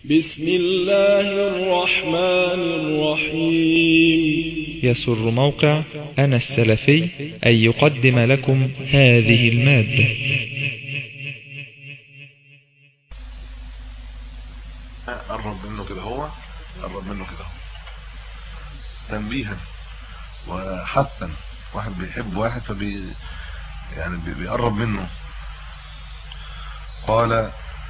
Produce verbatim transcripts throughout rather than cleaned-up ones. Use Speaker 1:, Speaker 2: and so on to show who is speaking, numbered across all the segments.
Speaker 1: بسم الله الرحمن الرحيم.
Speaker 2: يسر موقع أنا السلفي أن يقدم لكم هذه المادة.
Speaker 3: قرب منه كده، هو قرب منه كده تنبيها وحثا. واحد بيحب واحد فبي يعني بيقرب منه. قال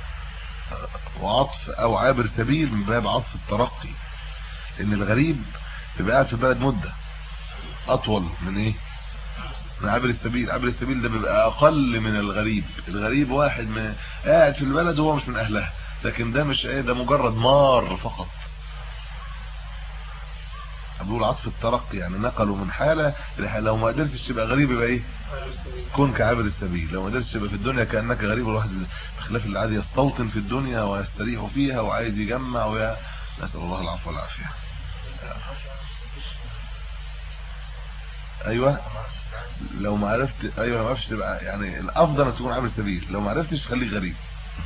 Speaker 3: وعطف او عابر سبيل من باب عطف الترقي، لان الغريب بيبقى قاعد في البلد مده اطول من ايه من عابر السبيل. عابر السبيل ده بيبقى اقل من الغريب. الغريب واحد ما قاعد في البلد وهو مش من اهلها، لكن ده مش ايه، ده مجرد مار فقط. بقول عطف الترقي يعني نقلوا من حاله لحاله. لو ما قدرتش تبقى غريب يبقى ايه، كن كعابر السبيل. لو ما قدرتش تبقى في الدنيا كانك غريب. الواحد بخلاف اللي عادي يستوطن في الدنيا ويستريح فيها وعايز يجمع ويا نسال الله العفو والعافيه. ايوه لو ما عرفت ايوه لو ما عرفتش تبقى يعني الافضل ان تكون عابر سبيل. لو ما عرفتش خليك غريب.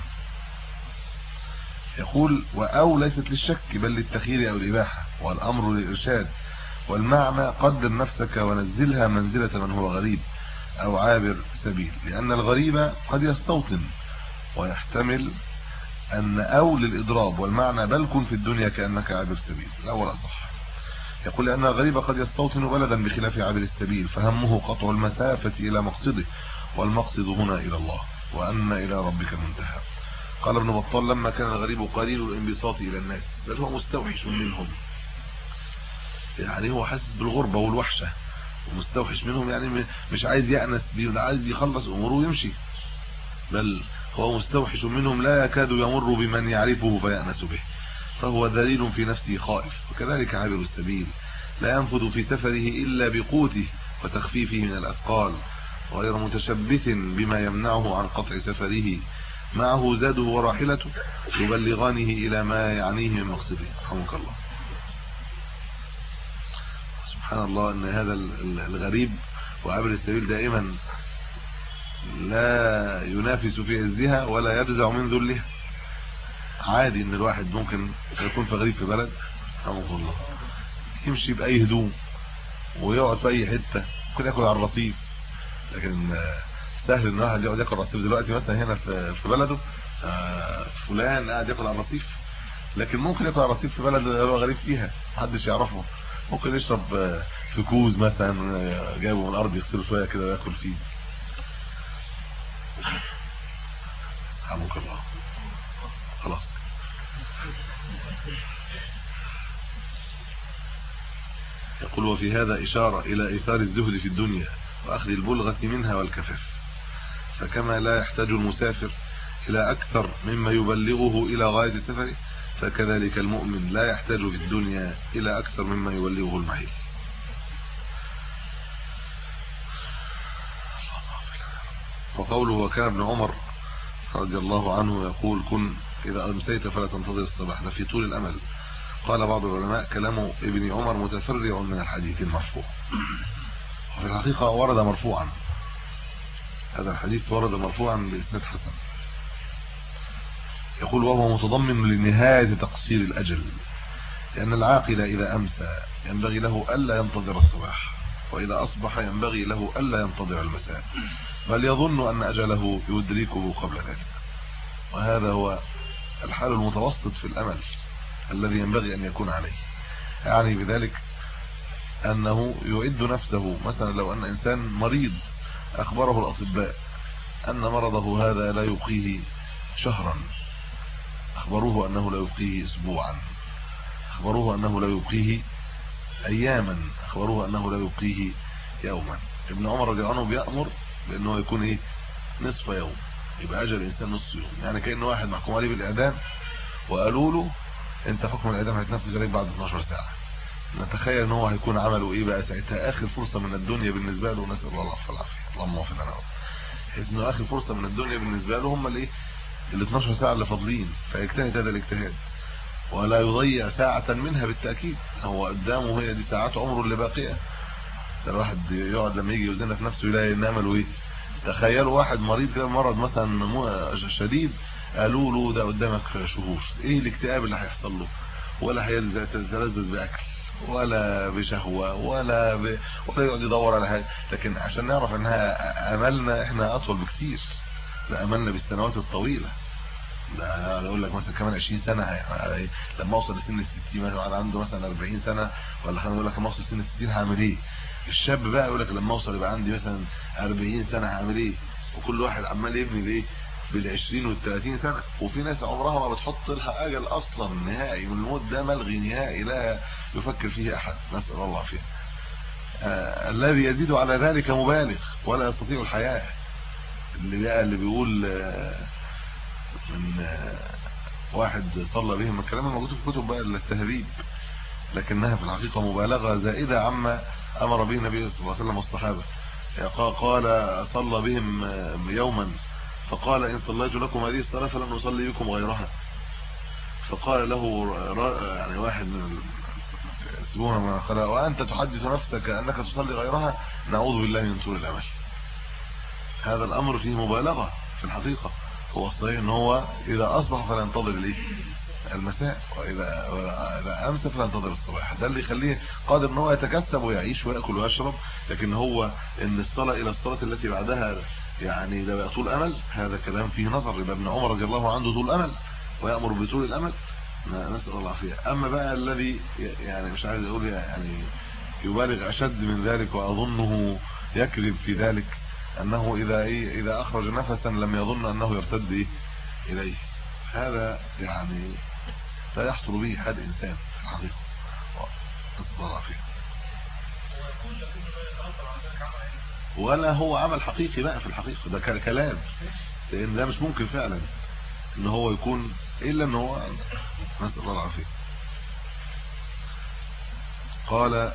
Speaker 3: يقول واو ليست للشك بل للتخيير او الاباحه، والامر للارشاد، والمعنى قدر نفسك ونزلها منزله من هو غريب او عابر سبيل، لان الغريب قد يستوطن ويحتمل ان او للاضراب، والمعنى بل كن في الدنيا كانك عابر سبيل. الاول اصح. يقول لان الغريب قد يستوطن بلدا بخلاف عابر السبيل، فهمه قطع المسافه الى مقصده، والمقصد هنا الى الله، وان الى ربك المنتهى. قال ابن بطال لما كان الغريب قليل الانبساط الى الناس بل هو مستوحش منهم، يعني هو حاسس بالغربه والوحشه ومستوحش منهم، يعني مش عايز يأنس بيهم، عايز يخلص اموره ويمشي، بل هو مستوحش منهم لا يكاد يمر بمن يعرفه فيأنس به، فهو ذليل في نفسه خائف. وكذلك عابر السبيل لا ينفذ في سفره إلا بقوته وتخفيفه من الأثقال، غير متشبث بما يمنعه عن قطع سفره، معه زاده وراحلته يبلغانه إلى ما يعنيه من مقصده. رحمك الله. سبحان الله ان هذا الغريب وعابر السبيل دائما لا ينافس في عزها ولا يجزع من ذلها. عادي ان الواحد ممكن يكون في غريب في بلد رحمه الله يمشي باي هدوم ويقعد في اي حته، ممكن ياكل على الرصيف، لكن سهل ان الواحد يقعد ياكل على الرصيف دلوقتي مثلا هنا في بلده. فلان قاعد ياكل على الرصيف، لكن ممكن ياكل على الرصيف في بلد هو غريب فيها محدش يعرفه. ممكن يشرب في كوز مثلا جايبه من الارض يغسله شويه كده وياكل فيه. رحمك الله. خلاص. يقول وفي هذا إشارة إلى إيثار الزهد في الدنيا وأخذ البلغة منها والكفاف، فكما لا يحتاج المسافر إلى أكثر مما يبلغه إلى غاية سفره، فكذلك المؤمن لا يحتاج في الدنيا إلى أكثر مما يبلغه المحيط. وقوله وكان ابن عمر رضي الله عنه يقول كن إذا أمسيت فلا تنتظر الصباح، ده في طول الأمل. قال بعض العلماء كلام ابن عمر متفرع من الحديث المرفوع، وفي الحقيقة ورد مرفوعا. هذا الحديث ورد مرفوعا بإسناد حسن. يقول وهو متضمن لنهاية تقصير الأجل، لأن العاقل إذا أمسى ينبغي له ألا ينتظر الصباح، وإذا أصبح ينبغي له ألا ينتظر المساء، بل يظن أن أجله يدركه قبل ذلك. وهذا هو الحال المتوسط في الأمل الذي ينبغي أن يكون عليه. يعني بذلك أنه يعد نفسه. مثلا لو أن إنسان مريض أخبره الأطباء أن مرضه هذا لا يبقيه شهرا، أخبروه أنه لا يبقيه أسبوعا، أخبروه أنه لا يبقيه أياما، أخبروه أنه لا يبقيه يوما. ابن عمر رضي الله عنه بيأمر بأنه يكون إيه نصف يوم، يبقى أجل الإنسان نصف يوم. يعني كأنه واحد محكوم عليه بالإعدام وقالوا له أنت حكم الإعدام هيتنفذ عليك بعد اثناشر ساعة. نتخيل أنه هيكون عمله إيه بقى ساعتها؟ آخر فرصة من الدنيا بالنسبة له. نسأل الله العفو والعافية. اللهم اغفر لنا. حيث أنه آخر فرصة من الدنيا بالنسبة له هم الإيه ال اثناشر ساعة اللي فاضلين، فيجتهد هذا الاجتهاد ولا يضيع ساعة منها بالتأكيد. هو قدامه هي دي ساعات عمره اللي باقية. الواحد يقعد لما يجي يوزنها في نفسه يلاقي ان عمله ايه. تخيلوا واحد مريض كده مرض مثلا شديد قالوا له ده قدامك شهور، ايه الاكتئاب اللي هيحصل له؟ ولا هيتلذذ باكل ولا بشهوه ولا ب... ولا يقعد يدور على حاجه. لكن عشان نعرف انها املنا احنا اطول بكثير، ده املنا بالسنوات الطويله. ده اقول لك مثلا كمان عشرين سنه هي... لما اوصل لسن الستين مثلا عنده مثلا أربعين سنه، ولا خلينا نقول لك لما اوصل لسن الستين هعمل ايه؟ الشاب بقى يقول لك لما اوصل يبقى عندي مثلا أربعين سنه هعمل ايه؟ وكل واحد عمال يبني بايه؟ بالعشرين والثلاثين سنه. وفي ناس عمرها ما بتحط لها اجل اصلا نهائي، والموت ده ملغي نهائي لا يفكر فيه احد، نسال الله فيه. آه الذي يزيد على ذلك مبالغ ولا يستطيع الحياه. اللي بقى اللي بيقول آه من آه واحد صلى بهم، الكلام الموجود في الكتب بقى التهذيب، لكنها في الحقيقه مبالغه زائده عما امر به النبي صلى الله عليه وسلم والصحابه. قال صلى بهم يوما فقال ان صليت لكم هذه الصلاه فلن اصلي بكم غيرها. فقال له يعني واحد من يسبون ما قال وانت تحدث نفسك انك تصلي غيرها، نعوذ بالله من طول الامل. هذا الامر فيه مبالغه في الحقيقه. هو الصحيح ان هو اذا اصبح فلا ينتظر الايه؟ المساء، واذا اذا امسى فلا ينتظر الصباح. ده اللي يخليه قادر ان هو يتكسب ويعيش وياكل ويشرب. لكن هو ان الصلاه الى الصلاه التي بعدها يعني ده بقى طول امل، هذا كلام فيه نظر. يبقى ابن عمر رضي الله عنه طول امل ويامر بطول الامل، نسال الله العافيه. اما بقى الذي يعني مش عايز اقول يعني يبالغ اشد من ذلك، واظنه يكذب في ذلك، انه اذا ايه اذا اخرج نفسا لم يظن انه يرتد إيه اليه. هذا يعني لا يحصل به حد انسان في الحقيقه، نسال الله العافيه. ولا هو عمل حقيقي بقى في الحقيقه، ده كلام، لان ده مش ممكن فعلا ان هو يكون الا ان هو نسال الله العافيه. قال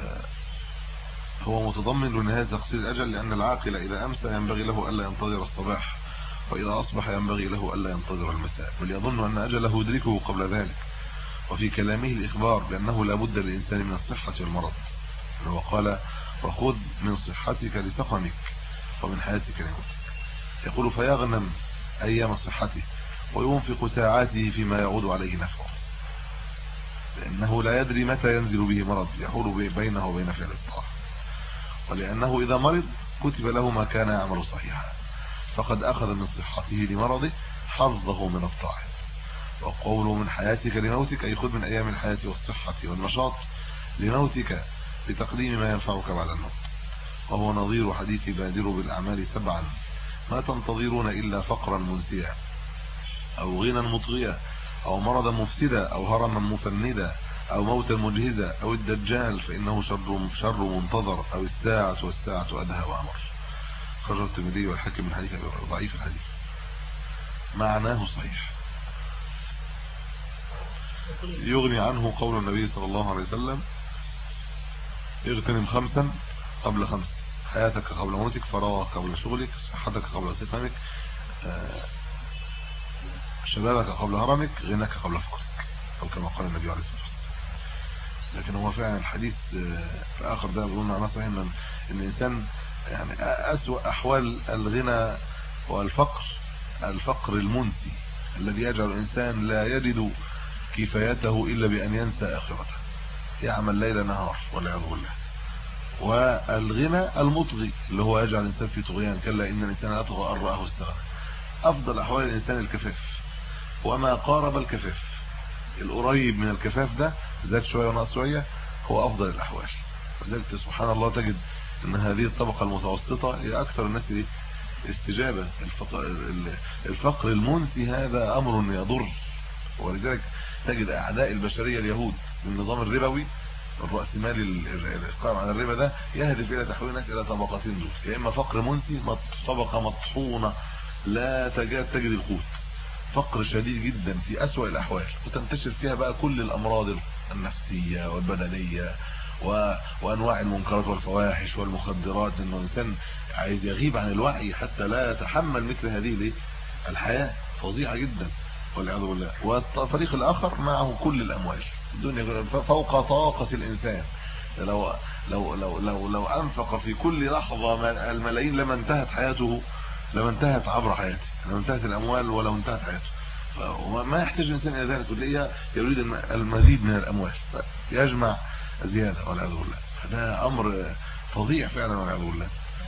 Speaker 3: هو متضمن لنهايه تقصير الاجل، لان العاقل اذا امسى ينبغي له الا ينتظر الصباح، واذا اصبح ينبغي له الا ينتظر المساء، بل يظن ان اجله يدركه قبل ذلك. وفي كلامه الاخبار بانه لا بد للانسان من الصحه والمرض، هو قال وخذ من صحتك لسقمك ومن حياتك لموتك. يقول فيغنم ايام صحته وينفق ساعاته فيما يعود عليه نفعه، لانه لا يدري متى ينزل به مرض يحول بينه وبين فعل الطاعه، ولانه اذا مرض كتب له ما كان يعمل صحيحا، فقد اخذ من صحته لمرضه حظه من الطاعه. وقوله من حياتك لموتك اي خذ من ايام الحياه والصحه والنشاط لموتك لتقديم ما ينفعك بعد الموت. وهو نظير حديث بادروا بالاعمال سبعا ما تنتظرون الا فقرا منسيا او غنى مطغيا او مرضا مفسدا او هرما مفندا او موتا مجهزا او الدجال فانه شر شر منتظر او الساعه والساعه ادهى وامر. خرج الترمذي والحاكم من حديث ضعيف الحديث، معناه صحيح. يغني عنه قول النبي صلى الله عليه وسلم اغتنم خمسا قبل خمس، حياتك قبل موتك، فراغك قبل شغلك، صحتك قبل سقمك، شبابك قبل هرمك، غناك قبل فقرك، او كما قال النبي عليه الصلاه والسلام. لكن هو فعلا الحديث في اخر ده بيقول معناه صحيح ان الانسان يعني اسوأ احوال الغنى والفقر الفقر المنسي الذي يجعل الانسان لا يجد كفايته الا بان ينسى اخرته، يعمل ليل نهار والعياذ بالله. والغنى المطغي اللي هو يجعل الانسان في طغيان، كلا ان الانسان اطغى ان رآه استغنى. افضل احوال الانسان الكفاف وما قارب الكفاف، القريب من الكفاف ده زاد شويه ونقص شويه هو افضل الاحوال. وذلك سبحان الله تجد ان هذه الطبقه المتوسطه هي اكثر الناس استجابه. الفقر المنسي هذا امر يضر، ولذلك تجد اعداء البشريه اليهود بالنظام الربوي الرأسمالي القائم على الربا ده يهدف الى تحويل الناس الى طبقتين دول، يا اما فقر منسي طبقه مطحونه لا تجد تجد القوت، فقر شديد جدا في اسوأ الاحوال، وتنتشر فيها بقى كل الامراض النفسيه والبدنيه و... وانواع المنكرات والفواحش والمخدرات، انه الانسان عايز يغيب عن الوعي حتى لا يتحمل مثل هذه الحياه فظيعه جدا والعياذ بالله. والفريق الاخر معه كل الاموال الدنيا فوق طاقه الانسان، لو لو لو لو لو انفق في كل لحظه الملايين لما انتهت حياته، لما انتهت عبر حياته. لو انتهت الاموال ولو انتهت حياته، وما يحتاج الانسان الى ذلك، وتلاقيه يريد المزيد من الاموال يجمع زياده والعياذ بالله. هذا امر فظيع فعلا والعياذ بالله.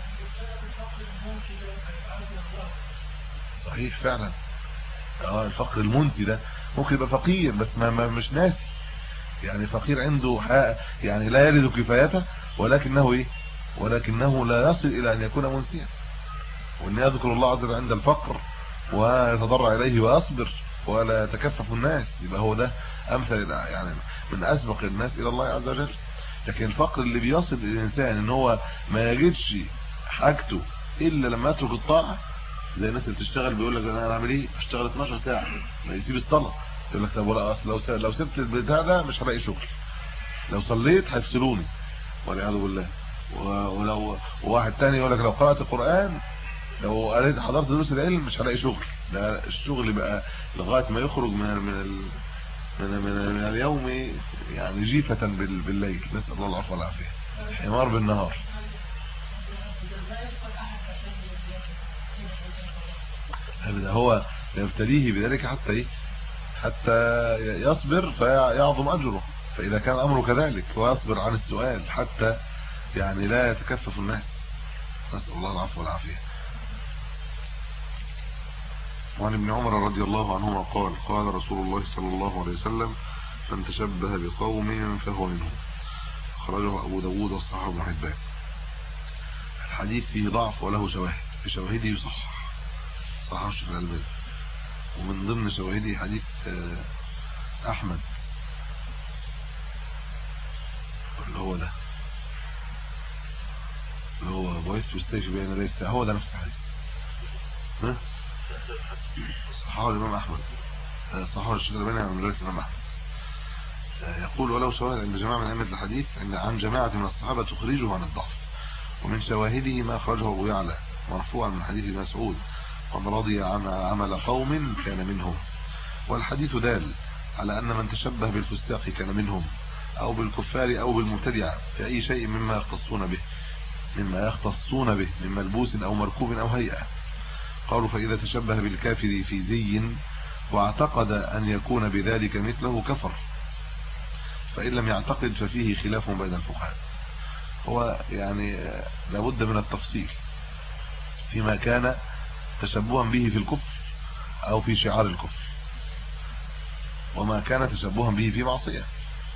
Speaker 3: صحيح فعلا. اه الفقر المنتي ده ممكن يبقى فقير بس ما مش ناسي، يعني فقير عنده يعني لا يجد كفايته، ولكنه ايه ولكنه لا يصل الى ان يكون منسيا، وان يذكر الله عز وجل عند الفقر ويتضرع اليه ويصبر ولا يتكفف الناس، يبقى هو ده امثل يعني من اسبق الناس الى الله عز وجل. لكن الفقر اللي بيصل الانسان ان هو ما يجدش حاجته الا لما يترك الطاعه، زي الناس اللي بتشتغل بيقول لك انا هعمل ايه اشتغل اتناشر ساعه، ما يسيب الصلاه، يقول لك طب لو لو سبت البتاع ده مش هلاقي شغل، لو صليت هيفصلوني والعياذ بالله. ولو واحد تاني يقول لك لو قرات القران، لو قريت حضرت دروس العلم مش هلاقي شغل. ده الشغل بقى لغايه ما يخرج من من ال... من من, من اليوم يعني جيفه بالليل، نسال الله العفو والعافيه، حمار بالنهار. هذا هو يبتليه بذلك حتى ايه حتى يصبر فيعظم اجره، فاذا كان امره كذلك ويصبر عن السؤال حتى يعني لا يتكفف الناس، نسال الله العفو والعافيه. وعن ابن عمر رضي الله عنهما قال قال رسول الله صلى الله عليه وسلم من تشبه بقوم فهو منهم، خرجه ابو داود وصححه ابن حبان. الحديث فيه ضعف وله شواهد، بشواهده يصحح صححه الشيخ الألباني، ومن ضمن شواهده حديث احمد اللي هو ده اللي هو بويس واستيش بين ليس، هو ده نفس الحديث. ها صححه الامام احمد، صححه الشيخ الألباني من روايه الامام احمد. يقول ولو شواهد عند جماعه من ائمه الحديث عن جماعه من الصحابه تخرجه عن الضعف، ومن شواهده ما اخرجه ابو يعلى مرفوعا من حديث ابن مسعود قد رضي عن عمل قوم كان منهم. والحديث دال على ان من تشبه بالفساق كان منهم، او بالكفار او بالمبتدعه في اي شيء مما يختصون به مما يختصون به من ملبوس او مركوب او هيئه. قالوا فاذا تشبه بالكافر في زي واعتقد ان يكون بذلك مثله كفر، فان لم يعتقد ففيه خلاف بين الفقهاء. هو يعني لابد من التفصيل فيما كان تشبها به في الكفر او في شعار الكفر، وما كان تشبها به في معصية.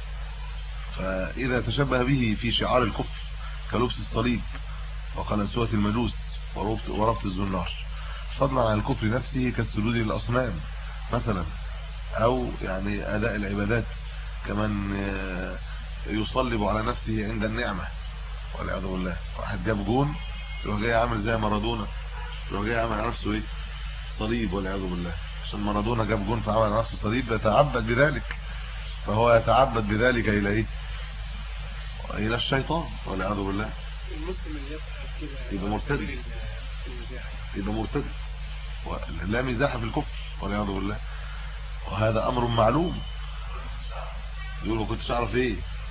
Speaker 3: فاذا تشبه به في شعار الكفر كلبس الصليب وقلنسوة المجوس وربط الزنار، فضلا عن الكفر نفسه كالسجود للاصنام مثلا، او يعني اداء العبادات كمن يصلب على نفسه عند النعمة والعياذ بالله. واحد جاب جون يروح جاي عامل زي مارادونا، يروح جاي عامل على نفسه ايه صليب والعياذ بالله، عشان مارادونا جاب جون فعمل على نفسه صليب، يتعبد بذلك، فهو يتعبد بذلك الى ايه الى الشيطان والعياذ بالله.
Speaker 4: المسلم اللي يفعل كده
Speaker 3: يبقى مرتد، يبقى مرتد، لا مزاح في الكفر والعياذ بالله. وهذا امر معلوم. يقول ما كنتش اعرف ايه،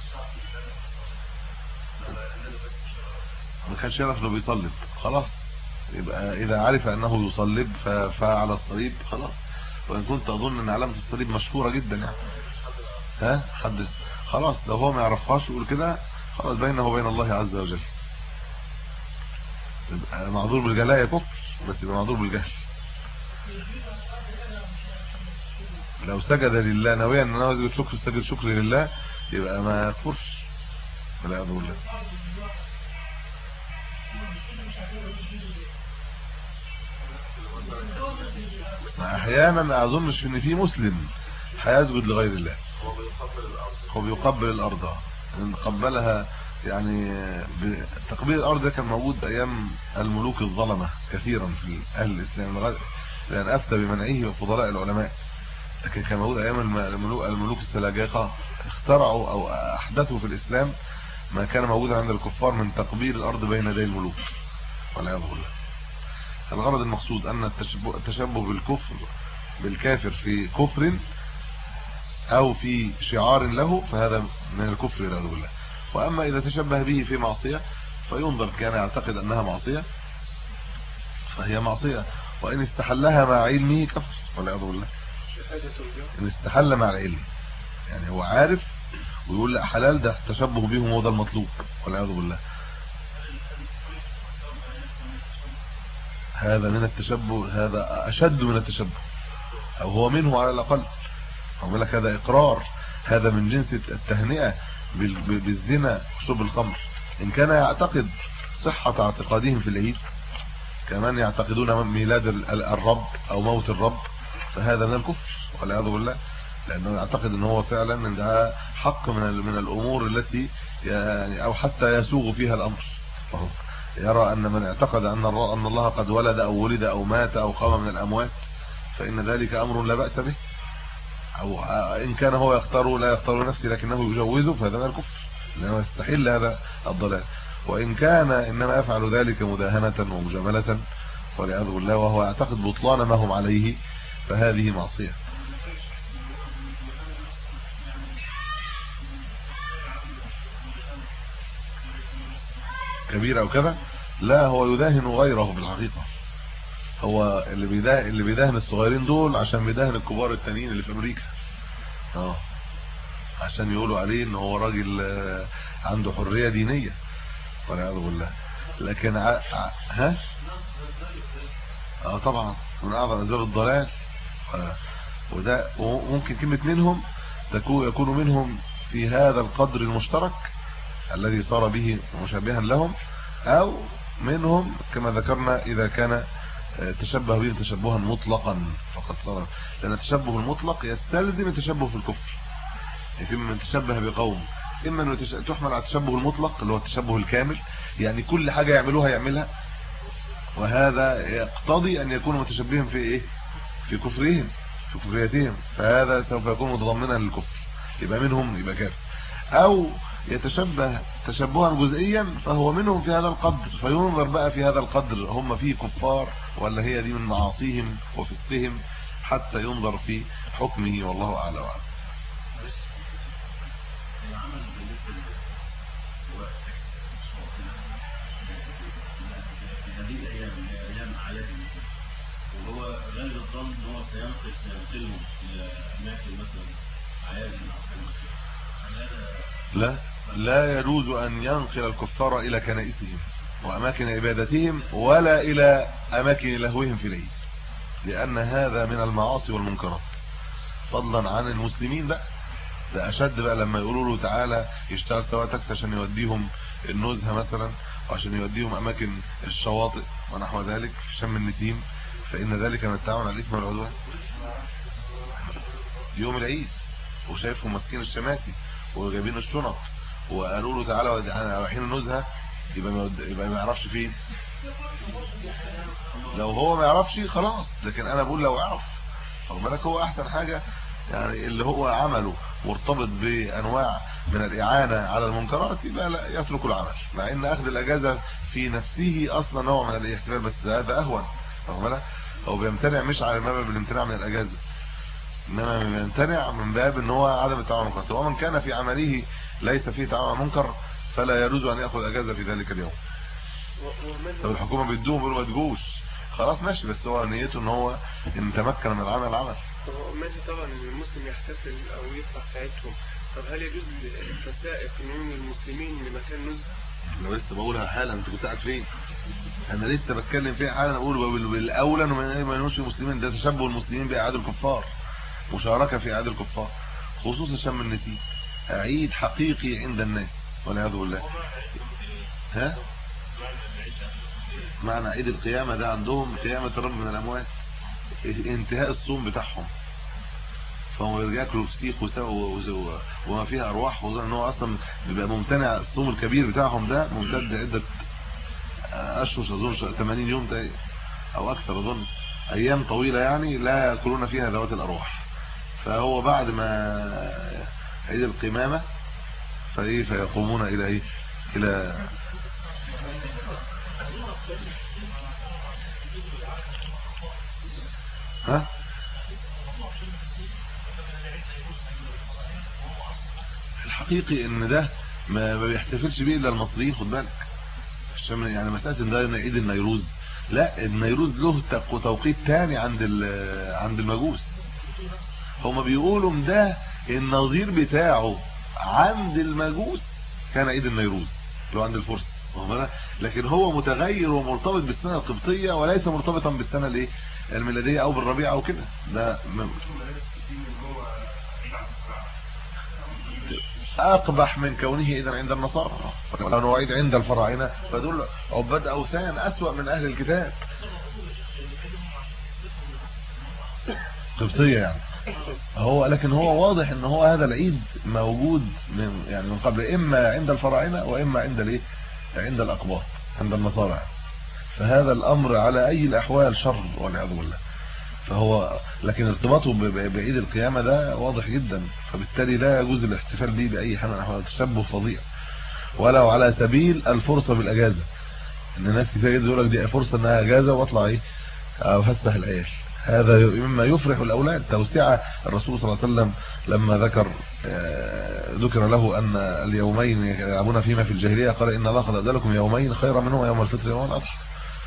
Speaker 3: ما كانش يعرف انه بيصلب، خلاص يبقى اذا عرف انه يصلب ففعل الصليب خلاص. وان كنت اظن ان علامه الصليب مشهوره جدا يعني، ها حد خلاص لو هو ما يعرفهاش يقول كده خلاص بينه وبين الله عز وجل، يبقى معذور بالجهل يكفر، بس يبقى معذور بالجهل. لو سجد لله ناويا ان هو يسجد شكر سجد شكر لله يبقى ما يكفرش ولا يعذر الله. احيانا ما اظنش ان في مسلم هيسجد لغير الله، هو بيقبل الارض، ان قبلها يعني تقبيل الارض ده كان موجود ايام الملوك الظلمه كثيرا في اهل الاسلام، لان افتى بمنعه وفضلاء العلماء، لكن كان موجود ايام الملوك الملوك السلاجقه اخترعوا او احدثوا في الاسلام ما كان موجودا عند الكفار من تقبيل الارض بين يدي الملوك والعياذ بالله. الغرض المقصود ان التشبه, التشبه بالكفر بالكافر في كفر او في شعار له فهذا من الكفر والعياذ بالله. واما اذا تشبه به في معصيه فينظر كان يعتقد انها معصيه فهي معصيه، وإن استحلها مع علمه كفر والعياذ بالله. إن استحل مع العلم يعني هو عارف ويقول لا حلال، ده تشبه بهم وده المطلوب والعياذ بالله. هذا من التشبه، هذا أشد من التشبه أو هو منه على الأقل. أقول لك هذا إقرار، هذا من جنس التهنئة بالزنا وشرب الخمر. إن كان يعتقد صحة اعتقادهم في العيد كمان يعتقدون ميلاد الرب أو موت الرب، فهذا من الكفر والعياذ بالله، لأنه يعتقد أنه هو فعلا أن ده حق من من الأمور التي يعني أو حتى يسوغ فيها الأمر. فهو يرى أن من اعتقد أن أن الله قد ولد أو ولد أو مات أو قام من الأموات فإن ذلك أمر لا بأس به، أو إن كان هو يختار لا يختار نفسه لكنه يجوزه فهذا من الكفر لأنه يستحل هذا الضلال. وإن كان إنما يفعل ذلك مداهنة ومجاملة والعياذ بالله وهو يعتقد بطلان ما هم عليه فهذه معصية. كبيرة أو كذا، لا هو يداهن غيره بالحقيقة. هو اللي بيداهن اللي بيداهن الصغيرين دول عشان بيداهن الكبار التانيين اللي في أمريكا، اه عشان يقولوا عليه ان هو راجل عنده حرية دينية والعياذ بالله. لكن ع... ع... ها اه طبعا من اعظم اسباب الضلال، وده ممكن كلمة منهم تكون يكون منهم في هذا القدر المشترك الذي صار به مشابها لهم، او منهم كما ذكرنا اذا كان تشبه به تشبها مطلقا فقد صار، لان التشبه المطلق يستلزم التشبه في الكفر. يعني من تشبه بقوم اما انه تحمل على التشبه المطلق اللي هو التشبه الكامل، يعني كل حاجه يعملوها يعملها، وهذا يقتضي ان يكونوا متشبهين في ايه؟ في كفرهم في كفريتهم، فهذا سوف يكون متضمنا للكفر، يبقى منهم يبقى كافر. او يتشبه تشبها جزئيا فهو منهم في هذا القدر، فينظر بقى في هذا القدر هم فيه كفار ولا هي دي من معاصيهم وفسقهم حتى ينظر في حكمه والله اعلم.
Speaker 5: هذه الايام ايام عالميه وهو غالب الظن ان هو سينقل سينقلهم الى اماكن مثلا عيادة او حاجه.
Speaker 3: لا لا يجوز ان ينقل الكفار الى كنائسهم واماكن عبادتهم ولا الى اماكن لهوهم في العيد، لان هذا من المعاصي والمنكرات، فضلا عن المسلمين بقى ده اشد بقى لما يقولوا له تعالى يشتغل سواء تاكسي عشان يوديهم النزهه مثلا وعشان يوديهم اماكن الشواطئ ونحو ذلك في شم النسيم، فان ذلك من التعاون على الاثم والعدوان يوم العيد، وشايفهم ماسكين الشماسي وجايبين الشنط وقالوا له تعالى احنا رايحين النزهه، يبقى يبقى ما يعرفش فين. لو هو ما يعرفش خلاص، لكن انا بقول لو يعرف خد بالك هو احسن حاجه يعني اللي هو عمله مرتبط بانواع من الاعانه على المنكرات يبقى لا يترك العمل، مع ان اخذ الاجازه في نفسه اصلا نوع من الاحتمال، بس هذا اهون خد بالك. هو بيمتنع مش على باب الامتناع من الاجازه، انما بيمتنع من باب ان هو عدم التعاون المنكر، ومن كان في عمله ليس فيه تعاون منكر فلا يجوز ان ياخذ اجازه في ذلك اليوم. طب الحكومه بتدوم بيقولوا ما تجوش خلاص ماشي، بس هو نيته ان هو ان تمكن من العمل عمل.
Speaker 4: هو ماشي طبعا ان المسلم يحتفل او يفرح ساعتهم، طب هل يجوز الفسائق من المسلمين لمكان نزهه؟
Speaker 3: انا لسه بقولها حالا، انت كنت قاعد فين؟ انا لسه بتكلم فيها حالا، اقول بالاولى انه ما ينوش المسلمين، ده تشبه المسلمين باعاد الكفار، مشاركه في اعاد الكفار خصوصا شم النسيم، عيد حقيقي عند الناس والعياذ بالله. ها معنى عيد القيامه ده عندهم قيامه الرب من الاموات، انتهاء الصوم بتاعهم، فهم ياكلوا فسيخ وسوا وما فيها ارواح، خصوصا ان هو اصلا بيبقى ممتنع الصوم الكبير بتاعهم ده ممتد عده اشهر اظن ثمانين يوم ده او اكثر، اظن ايام طويله يعني لا ياكلون فيها ذوات الارواح. فهو بعد ما عيد القيامه فايه فيقومون الى ايه الى ها الحقيقي ان ده ما بيحتفلش بيه الا المصريين، خد بالك يعني مساله ان ده عيد النيروز لا النيروز له توقيت تاني عند عند المجوس. هما بيقولوا ده النظير بتاعه عند المجوس كان عيد النيروز اللي هو عند الفرس، لكن هو متغير ومرتبط بالسنه القبطيه وليس مرتبطا بالسنه الايه الميلاديه او بالربيع او كده. ده اقبح من كونه اذا عند النصارى، لو عيد عند الفراعنه فدول عباد اوثان اسوأ من اهل الكتاب. قبطيه يعني هو، لكن هو واضح ان هو هذا العيد موجود من يعني من قبل، اما عند الفراعنه واما عند الايه عند الاقباط عند النصارى. فهذا الامر على اي الاحوال شر والعياذ بالله. فهو لكن ارتباطه بعيد القيامه ده واضح جدا، فبالتالي لا يجوز الاحتفال به باي حال من الاحوال. تشبه فظيع ولو على سبيل الفرصه بالاجازه، ان الناس كتير يقول لك دي فرصه انها اجازه واطلع ايه افسح العيال. هذا مما يفرح الاولاد. توسعه الرسول صلى الله عليه وسلم لما ذكر ذكر له ان اليومين يلعبون فيما في الجاهليه قال ان الله قد ادى لكم يومين خيرا منهما يوم الفطر ويوم الاضحى.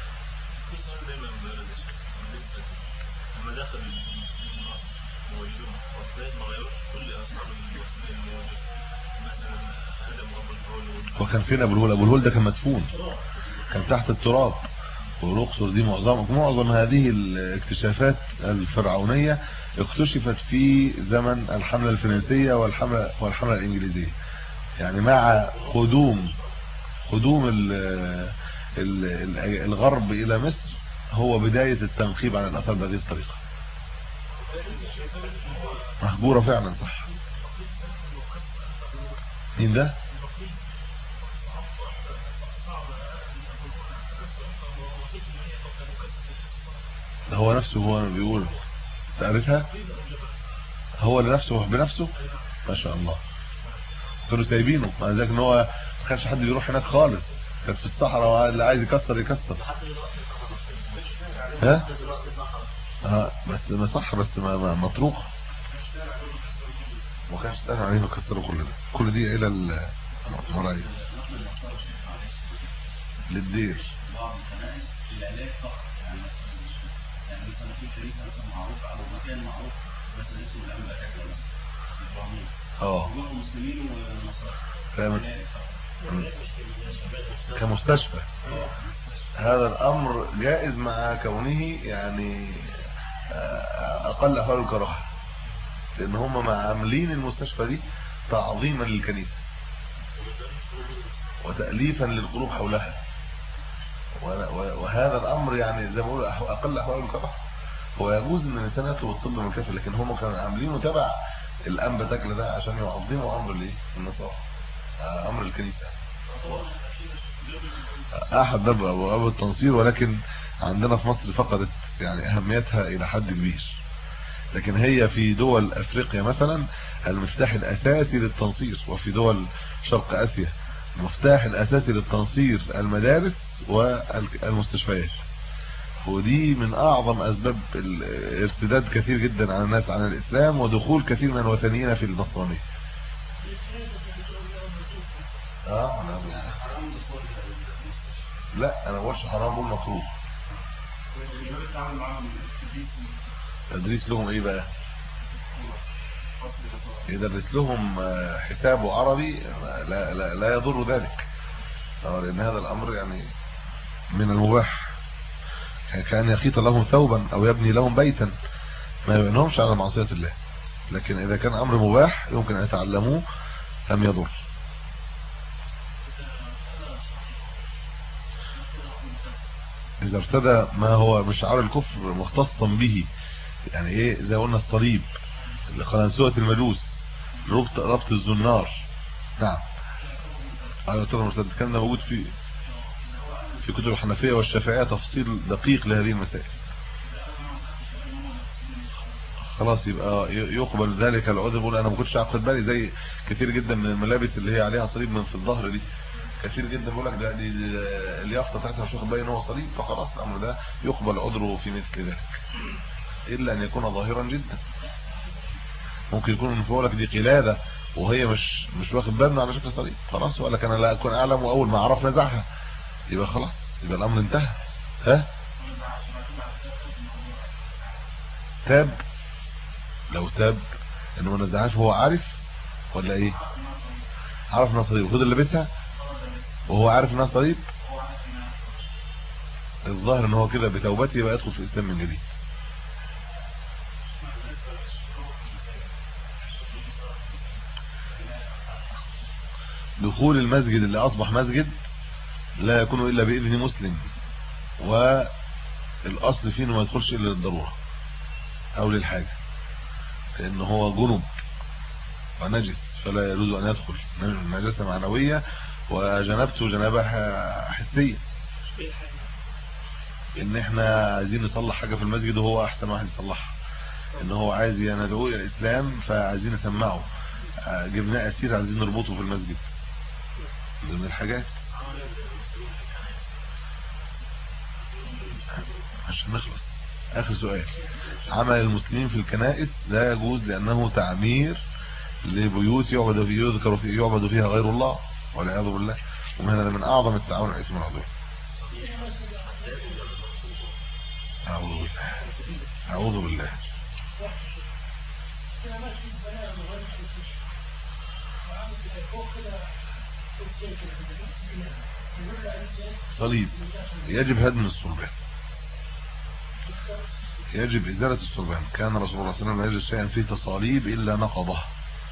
Speaker 3: وكان فين ابو الهول؟ ابو الهول ده كان مدفون، كان تحت التراب. والاقصر دي معظم معظم هذه الاكتشافات الفرعونيه اكتشفت في زمن الحمله الفرنسيه والحمله والحمله الانجليزيه، يعني مع قدوم قدوم الغرب الى مصر هو بدايه التنقيب عن الاثار بهذه الطريقه. مهجوره فعلا صح. مين ده؟ ده هو نفسه هو بيقول تعرفها هو لنفسه بنفسه ما شاء الله. كانوا سايبينه مع ذلك ان هو ما كانش حد بيروح هناك خالص، كان في الصحراء اللي عايز يكسر يكسر. ها اه بس ما صح بس ما مطروق ما كانش تاني عليه يكسروا كل ده. كل دي الى المرايا للدير.
Speaker 5: يعني مثلا في كنيسه مثلا معروف او مكان معروف مثلا اسمه الانبا كده مثلا اه مسلمين ونصارى
Speaker 3: كمستشفى. هذا الامر جائز مع كونه يعني اقل احوال الكراهه، لان هم عاملين المستشفى دي تعظيما للكنيسه وتاليفا للقلوب حولها. وهذا الامر يعني زي ما بقول اقل احوال الكفر. هو يجوز ان الانسان يطلب الطب من الكافر، لكن هم كانوا عاملينه تبع الانبا تاكل ده عشان يعظموا امر الايه النصارى، امر الكنيسه. احد باب ابواب التنصير، ولكن عندنا في مصر فقدت يعني اهميتها الى حد كبير. لكن هي في دول افريقيا مثلا المفتاح الاساسي للتنصير، وفي دول شرق اسيا المفتاح الاساسي للتنصير المدارس والمستشفيات. ودي من اعظم اسباب الارتداد كثير جدا على الناس عن الاسلام ودخول كثير من الوثنيين في النصرانيه. اه لا انا ما بقولش حرام، بقول مكروه. تدريس لهم ايه بقى؟ يدرس لهم حساب وعربي لا لا لا يضر ذلك، لان هذا الامر يعني من المباح. كان يخيط لهم ثوبا او يبني لهم بيتا ما يبنهمش على معصيه الله، لكن اذا كان امر مباح يمكن ان يتعلموه لم يضر. اذا ارتدى ما هو من شعار الكفر مختصا به، يعني ايه زي قلنا الصليب اللي قلنسوة المجوس، ربط ربط الزنار. نعم ايوه طبعا مرتد. كان ده موجود في في كتب الحنفيه والشافعيه تفصيل دقيق لهذه المسائل. خلاص يبقى يقبل ذلك العذر. بقول انا ما كنتش اخد بالي زي كتير جدا من الملابس اللي هي عليها صليب من في الظهر دي، كثير جدا بيقول لك ده دي اليافطه بتاعتها مش واخد بالي ان هو صليب، فخلاص الامر ده يقبل عذره في مثل ذلك، الا ان يكون ظاهرا جدا. ممكن يكون من فوق لك دي قلاده وهي مش مش واخد بالنا على شكل صليب، خلاص ولا كان لا اكون اعلم، واول ما عرف نزعها يبقى خلاص، يبقى الامر انتهى. ها تاب، لو تاب انه ما نزعهاش هو عارف ولا ايه؟ عارف انها صليب وفضل لابسها وهو عارف انها صليب، الظاهر ان هو كده بتوبته يبقى يدخل في الاسلام من جديد. دخول المسجد اللي اصبح مسجد لا يكون الا باذن مسلم، والاصل فيه انه ما يدخلش الا للضروره او للحاجه، لانه هو جنب ونجس فلا يجوز ان يدخل، نجاسه معنويه وجنبته جنابه حسيه. ان احنا عايزين نصلح حاجه في المسجد وهو احسن واحد يصلحها، ان هو عايز يندعو الى الاسلام فعايزين نسمعه، جبناه اسير عايزين نربطه في المسجد، من الحاجات. عشان نخلص اخر سؤال، عمل المسلمين في الكنائس لا يجوز لانه تعمير لبيوت يعبد فيها يذكر فيه يعبد فيها غير الله والعياذ بالله، ومن من اعظم التعاون على الاثم والعدوان. اعوذ بالله اعوذ بالله. صليب يجب هدم الصلبان، يجب ازالة الصلبان. كان رسول الله صلى الله عليه وسلم لا يجد شيئا فيه تصاليب الا نقضه.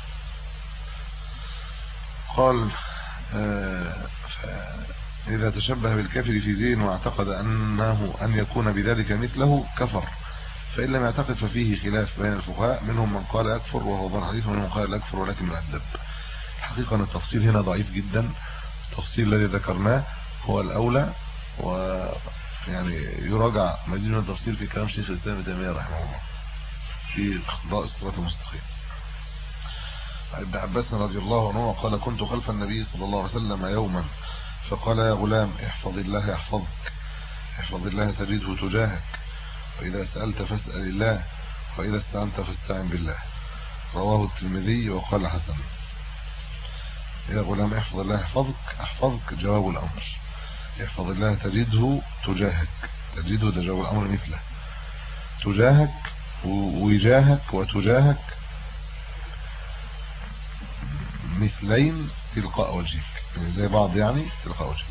Speaker 3: قال آه إذا تشبه بالكافر في زين واعتقد أنه أن يكون بذلك مثله كفر، فإن لم يعتقد ففيه خلاف بين الفقهاء، منهم من قال يكفر وهو ظاهر الحديث، ومنهم من قال لا يكفر ولكن يؤدب. الحقيقة أن التفصيل هنا ضعيف جدا، التفصيل الذي ذكرناه هو الأولى، ويعني يراجع مزيد من التفصيل في كلام شيخ الإسلام ابن تيمية رحمه الله في اقتضاء الصراط المستقيم. ابن عباس رضي الله عنه قال كنت خلف النبي صلى الله عليه وسلم يوما فقال يا غلام احفظ الله يحفظك، احفظ الله تجده تجاهك، وإذا سألت فاسأل الله، وإذا استعنت فاستعن بالله. رواه الترمذي وقال حسن. يا غلام احفظ الله يحفظك، احفظك جواب الأمر، احفظ الله تجده تجاهك، تجده ده جواب الأمر مثله، تجاهك وجاهك وتجاهك مثلين تلقاء وجهك، يعني زي بعض، يعني تلقاء وجهك.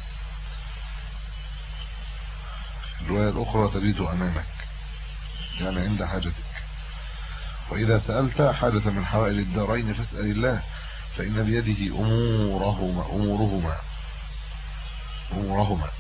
Speaker 3: الرواية الأخرى تجده أمامك، يعني عند حاجتك. وإذا سألت حاجة من حوائج الدارين فاسأل الله، فإن بيده أمورهما أمورهما أمورهما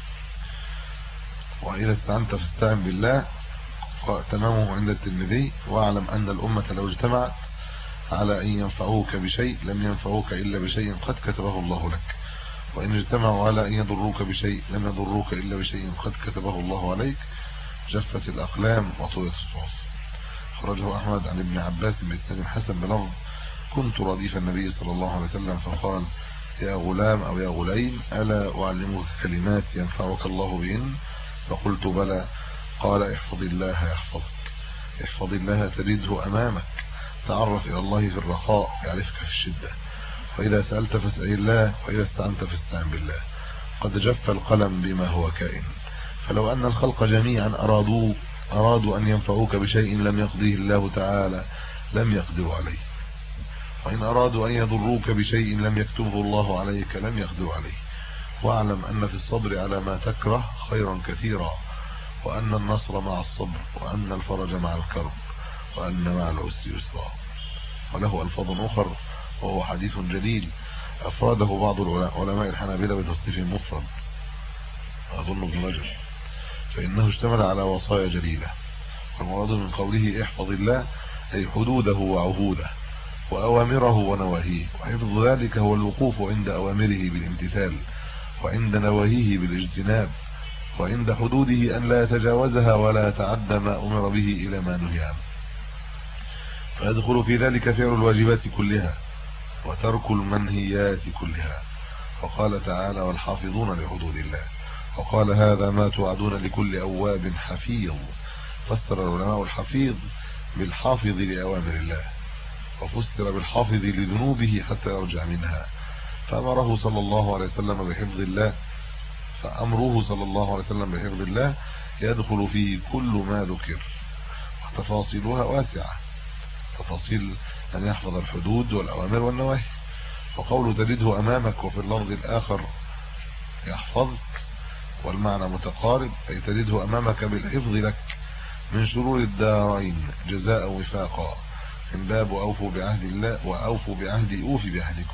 Speaker 3: وإذا استعنت فاستعن بالله. تمامه عند الترمذي. واعلم أن الأمة لو اجتمعت على أن ينفعوك بشيء لم ينفعوك إلا بشيء قد كتبه الله لك، وإن اجتمعوا على أن يضروك بشيء لم يضروك إلا بشيء قد كتبه الله عليك. جفت الأقلام وطويت الصحف. خرجه أحمد عن ابن عباس بإسناد حسن بلفظ كنت رديف النبي صلى الله عليه وسلم فقال يا غلام أو يا غليم ألا أعلمك كلمات ينفعك الله بهن؟ فقلت بلى. قال احفظ الله يحفظك، احفظ الله تجده أمامك، تعرف إلى الله في الرخاء يعرفك في الشدة، وإذا سألت فاسأل الله، وإذا استعنت فاستعن بالله. قد جف القلم بما هو كائن، فلو أن الخلق جميعا أرادوا أرادوا أن ينفعوك بشيء لم يقضيه الله تعالى لم يقدروا عليه، وإن أرادوا أن يضروك بشيء لم يكتبه الله عليك لم يقدروا عليه. واعلم أن في الصبر على ما تكره خيرا كثيرا، وأن النصر مع الصبر، وأن الفرج مع الكرب، وأن مع العسر يسرا. وله ألفاظ أخر وهو حديث جليل أفراده بعض العلماء الحنابلة بتصنيف مفرد أظن ابن رجب، فإنه اشتمل على وصايا جليلة. والمراد من قوله احفظ الله أي حدوده وعهوده وأوامره ونواهيه، وحفظ ذلك هو الوقوف عند أوامره بالامتثال، وعند نواهيه بالاجتناب، وعند حدوده أن لا يتجاوزها ولا يتعدى ما أمر به إلى ما نهي عنه. فيدخل في ذلك فعل الواجبات كلها وترك المنهيات كلها. وقال تعالى والحافظون لحدود الله، وقال هذا ما توعدون لكل أواب حفيظ. فسر العلماء الحفيظ بالحافظ لأوامر الله، وفسر بالحافظ لذنوبه حتى يرجع منها. فأمره صلى الله عليه وسلم بحفظ الله فأمره صلى الله عليه وسلم بحفظ الله يدخل فيه كل ما ذكر وتفاصيلها واسعة، تفاصيل أن يحفظ الحدود والأوامر والنواهي. وقوله تجده أمامك وفي اللفظ الآخر يحفظك، والمعنى متقارب، أي تجده أمامك بالحفظ لك من شرور الدارين جزاء وفاقا، من باب أوفوا بعهد الله وأوفوا بعهدي أوفي بعهدكم.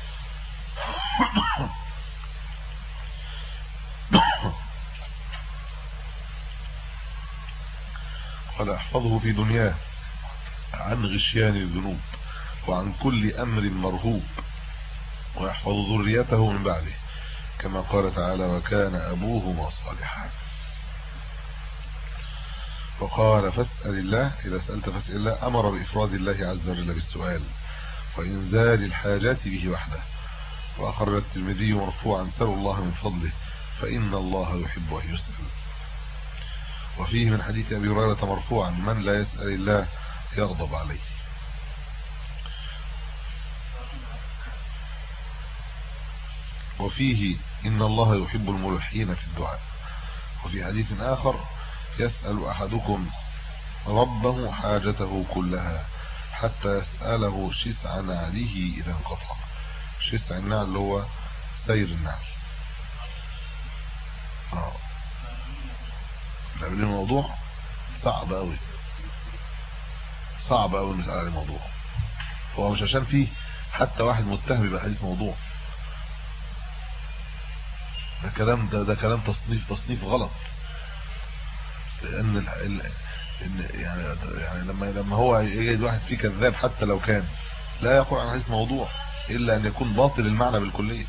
Speaker 3: قال احفظه في دنياه عن غشيان الذنوب وعن كل أمر مرهوب، ويحفظ ذريته من بعده، كما قال تعالى وكان أبوهما صالحا. وقال فاسأل الله، إذا سألت فاسأل الله، أمر بإفراد الله عز وجل بالسؤال وإنزال الحاجات به وحده. وأخرج الترمذي مرفوعا سألوا الله من فضله فإن الله يحب أن يسأل. وفيه من حديث أبي هريرة مرفوعا من لا يسأل الله يغضب عليه. وفيه إن الله يحب الملحين في الدعاء. وفي حديث آخر يسأل أحدكم ربه حاجته كلها حتى يسأله شسع نعله إذا انقطع. شسع النعل اللي هو سير النعل. اه لأن الموضوع صعب أوي، صعب أوي المسألة عن الموضوع. هو مش عشان فيه حتى واحد متهم يبقى حديث موضوع، ده كلام ده, ده كلام تصنيف تصنيف غلط. لأن ال ال يعني يعني لما لما هو يجد واحد فيه كذاب حتى لو كان لا يقول عن حديث موضوع إلا أن يكون باطل المعنى بالكلية.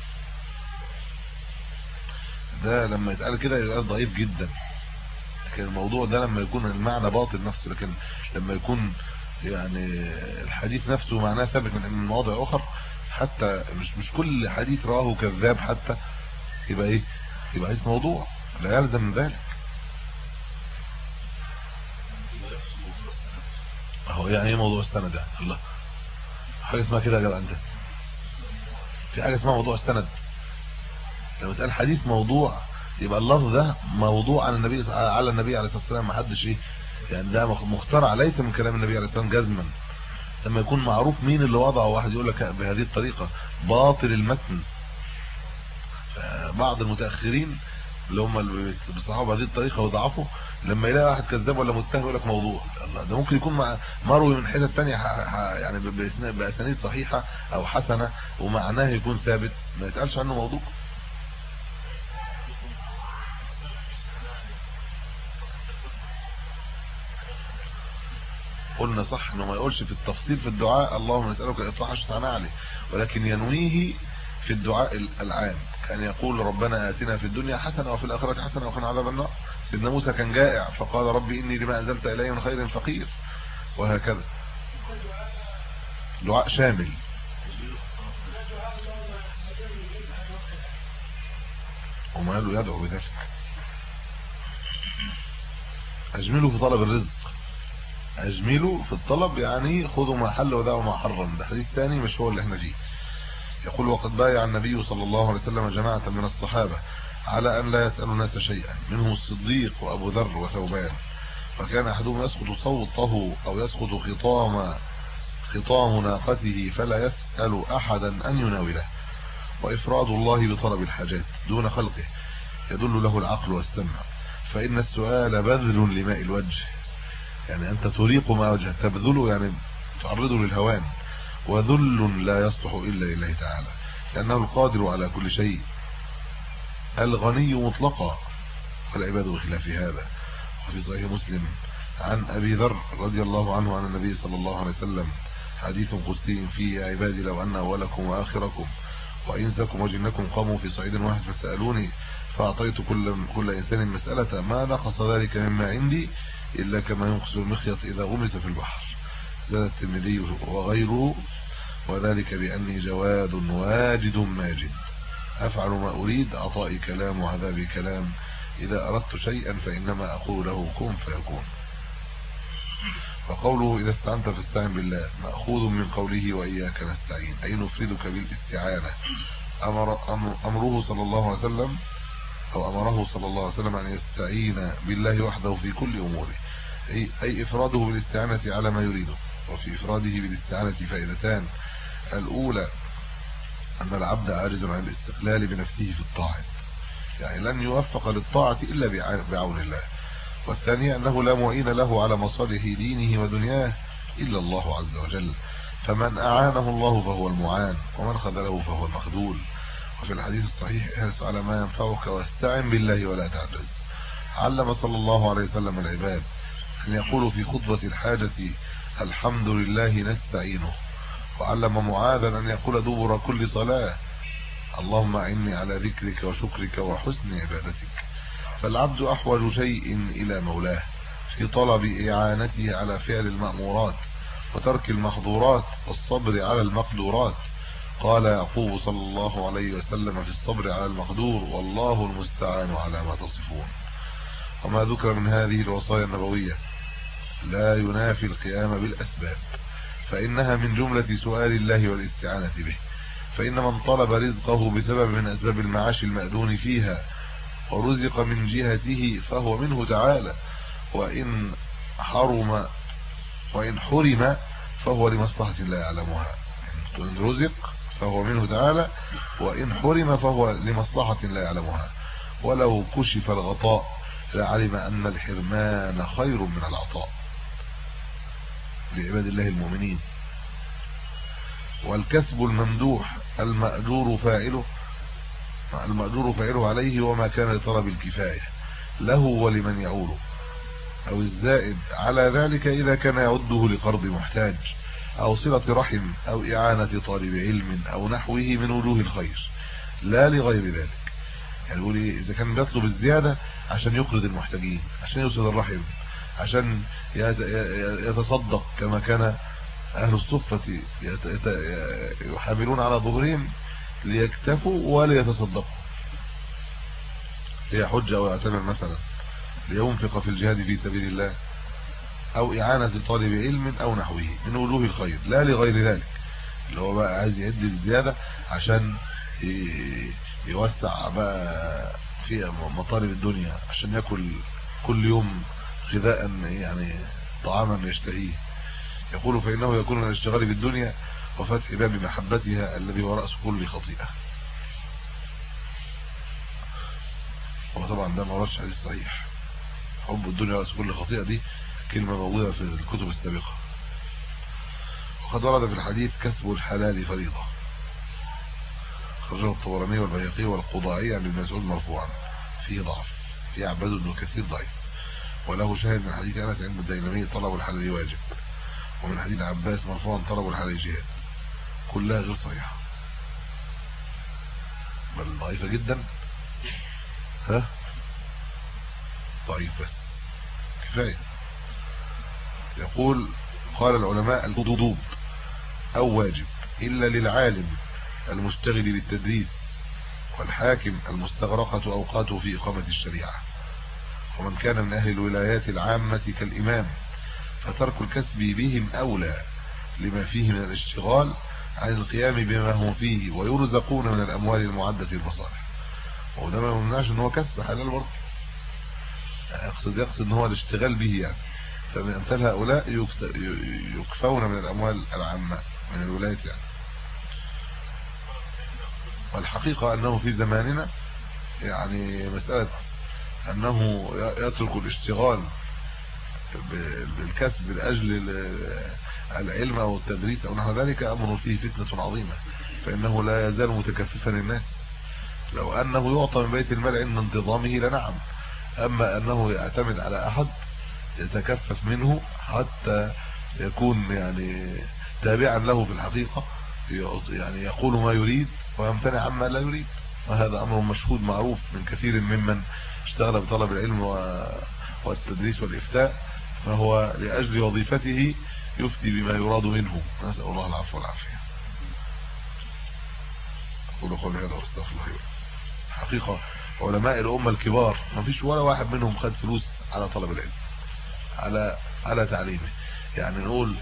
Speaker 3: ده لما يتقال كده يبقى ضعيف جدا. لكن الموضوع ده لما يكون المعنى باطل نفسه، لكن لما يكون يعني الحديث نفسه معناه ثابت من مواضع أخرى، حتى مش مش كل حديث رواه كذاب حتى يبقى ايه يبقى حديث موضوع، لا يلزم من ذلك. اهو يعني ايه موضوع السند يعني؟ الله، حاجه اسمها كده يا جدع انت؟ في حاجه اسمها موضوع السند؟ لما اتقال حديث موضوع يبقى اللفظ ده موضوع عن النبي على النبي عليه الصلاه والسلام، ما حدش ايه يعني، ده مخترع ليس من كلام النبي عليه الصلاه والسلام جزما. لما يكون معروف مين اللي وضعه، واحد يقول لك بهذه الطريقه باطل المتن. بعض المتاخرين اللي هم اللي بيصححوا بهذه الطريقه وضعفوا، لما يلاقي واحد كذاب ولا متهم يقول لك موضوع. الله، ده ممكن يكون مروي من حته ثانيه يعني باسانيد صحيحه او حسنه ومعناه يكون ثابت، ما يتقالش عنه موضوع. قلنا صح انه ما يقولش في التفصيل في الدعاء اللهم نسألك الاصلاح شتعنا عليه، ولكن ينويه في الدعاء العام. كان يقول ربنا آتنا في الدنيا حسنة وفي الآخرة حسنة وقنا عذاب النار. سيدنا موسى كان جائع فقال ربي إني لما أنزلت إلي من خير فقير، وهكذا. دعاء شامل. وما قالوا يدعو بذلك. أجملوا في طلب الرزق، أجملوا في الطلب يعني خذوا ما حل ودعوا ما حرم. ده حديث ثاني مش هو اللي احنا فيه. يقول وقد بايع النبي صلى الله عليه وسلم جماعة من الصحابة على أن لا يسأل الناس شيئا، منهم الصديق وأبو ذر وثوبان، فكان أحدهم يسقط صوته أو يسقط خطام خطام ناقته فلا يسأل أحدا أن يناوله. وإفراد الله بطلب الحاجات دون خلقه يدل له العقل والسمع، فإن السؤال بذل لماء الوجه، يعني أنت تريق ما وجهك، تبذله يعني تعرضه للهوان، وذل لا يصلح إلا لله تعالى لأنه القادر على كل شيء الغني مطلقا، والعباد بخلاف هذا. وفي صحيح مسلم عن أبي ذر رضي الله عنه عن النبي صلى الله عليه وسلم حديث قدسي فيه يا عبادي لو أن أولكم وآخركم وإنسكم وجنكم قاموا في صعيد واحد فسألوني فأعطيت كل كل إنسان مسألة ما نقص ذلك مما عندي إلا كما ينقص المخيط إذا غمس في البحر. زاد الترمذي وغيره وذلك بأني جواد واجد ماجد أفعل ما أريد، عطائي كلام وعذابي كلام، إذا أردت شيئا فإنما أقول له كن فيكون. وقوله إذا استعنت فاستعن بالله مأخوذ من قوله وإياك نستعين، أي نفردك بالاستعانة. أمر أمره صلى الله عليه وسلم أو أمره صلى الله عليه وسلم أن يستعين بالله وحده في كل أموره، أي, أي إفراده بالاستعانة على ما يريده. وفي إفراده بالاستعانة فائدتان: الأولى أن العبد عاجز عن الاستقلال بنفسه في الطاعة، يعني لن يوفق للطاعة إلا بعون الله. والثانية أنه لا معين له على مصالح دينه ودنياه إلا الله عز وجل، فمن أعانه الله فهو المعان، ومن خذله فهو المخذول. وفي الحديث الصحيح: احرص على ما ينفعك واستعن بالله ولا تعجز. علم صلى الله عليه وسلم العباد أن يقولوا في خطبة الحاجة: الحمد لله نستعينه. وعلم معاذا أن يقول دبر كل صلاة: اللهم أعني على ذكرك وشكرك وحسن عبادتك. فالعبد أحوج شيء إلى مولاه في طلب إعانته على فعل المأمورات وترك المحظورات والصبر على المقدورات. قال يعقوب صلى الله عليه وسلم في الصبر على المقدور: والله المستعان على ما تصفون. وما ذكر من هذه الوصايا النبوية لا ينافي القيام بالأسباب، فإنها من جملة سؤال الله والاستعانة به. فإن من طلب رزقه بسبب من أسباب المعاش المأذون فيها ورزق من جهته فهو منه تعالى، وإن حرم وإن حرم فهو لمصلحة لا يعلمها. إن رزق فهو منه تعالى، وإن حرم فهو لمصلحة لا يعلمها. ولو كشف الغطاء لعلم أن الحرمان خير من العطاء لعباد الله المؤمنين. والكسب الممدوح المأجور فاعله المأجور فاعله عليه وما كان لطلب الكفاية له ولمن يعوله، أو الزائد على ذلك إذا كان يعده لقرض محتاج أو صلة رحم أو إعانة طالب علم أو نحوه من وجوه الخير، لا لغير ذلك. يعني يقول إذا كان بيطلب الزيادة عشان يقرض المحتاجين، عشان يوصل الرحم، عشان يتصدق كما كان أهل الصفة يحاملون على ظهرهم ليكتفوا وليتصدقوا، ليحج أو يعتمر مثلا، لينفق في الجهاد في سبيل الله، أو إعانة طالب علم أو نحوه من وجوه الخير، لا لغير ذلك. اللي هو بقى عايز يعد الزيادة عشان يوسع بقى في مطالب الدنيا، عشان يأكل كل يوم غذاء يعني طعاما يشتهيه. يقول فإنه يكون من الاشتغال بالدنيا وفتح باب محبتها الذي هو رأس كل خطيئة. وطبعا ده ما وردش حديث صحيح. حب الدنيا رأس كل خطيئة دي كلمة موجودة في الكتب السابقة. وقد ورد في الحديث: كسب الحلال فريضة. خرجه الطبراني والبيهقي والقضائي عن ابن مسعود مرفوعا، فيه ضعف، فيه عباد بن كثير ضعيف. وله شاهد من حديث أنس عند الديلمي: طلب الحلال واجب. ومن حديث عباس مرفوعا: طلب الحلال جهاد. كلها غير صحيحة، بل ضعيفة جدا. ها ضعيف بس كفاية. يقول: قال العلماء: الوضوب أو واجب إلا للعالم المشتغل بالتدريس والحاكم المستغرقة أوقاته في إقامة الشريعة، ومن كان من أهل الولايات العامة كالإمام، فترك الكسب بهم أولى لما فيه من الاشتغال عن القيام بما هم فيه، ويرزقون من الأموال المعدة للمصالح. وده ما يمنعش ان هو كسب حلال برضه، يقصد يقصد ان هو الاشتغال به يعني. فمن امثال هؤلاء يكفون من الأموال العامة من الولايات يعني. والحقيقة أنه في زماننا يعني مسألة أنه يترك الاشتغال بالكسب لأجل العلم أو التدريس أو نحو ذلك أمر فيه فتنة عظيمة، فإنه لا يزال متكففا للناس. لو أنه يعطى من بيت المال عند انتظامه لنعم، أما أنه يعتمد على أحد يتكفف منه حتى يكون يعني تابعا له في الحقيقة، يعني يقول ما يريد ويمتنع عما لا يريد. وهذا أمر مشهود معروف من كثير ممن اشتغل بطلب العلم والتدريس والإفتاء، فهو لأجل وظيفته يفتي بما يراد منه. نسأل الله العفو والعافية. أقول قولي هذا واستغفر الله. حقيقة علماء الأمة الكبار ما فيش ولا واحد منهم خد فلوس على طلب العلم، على على تعليمه. يعني نقول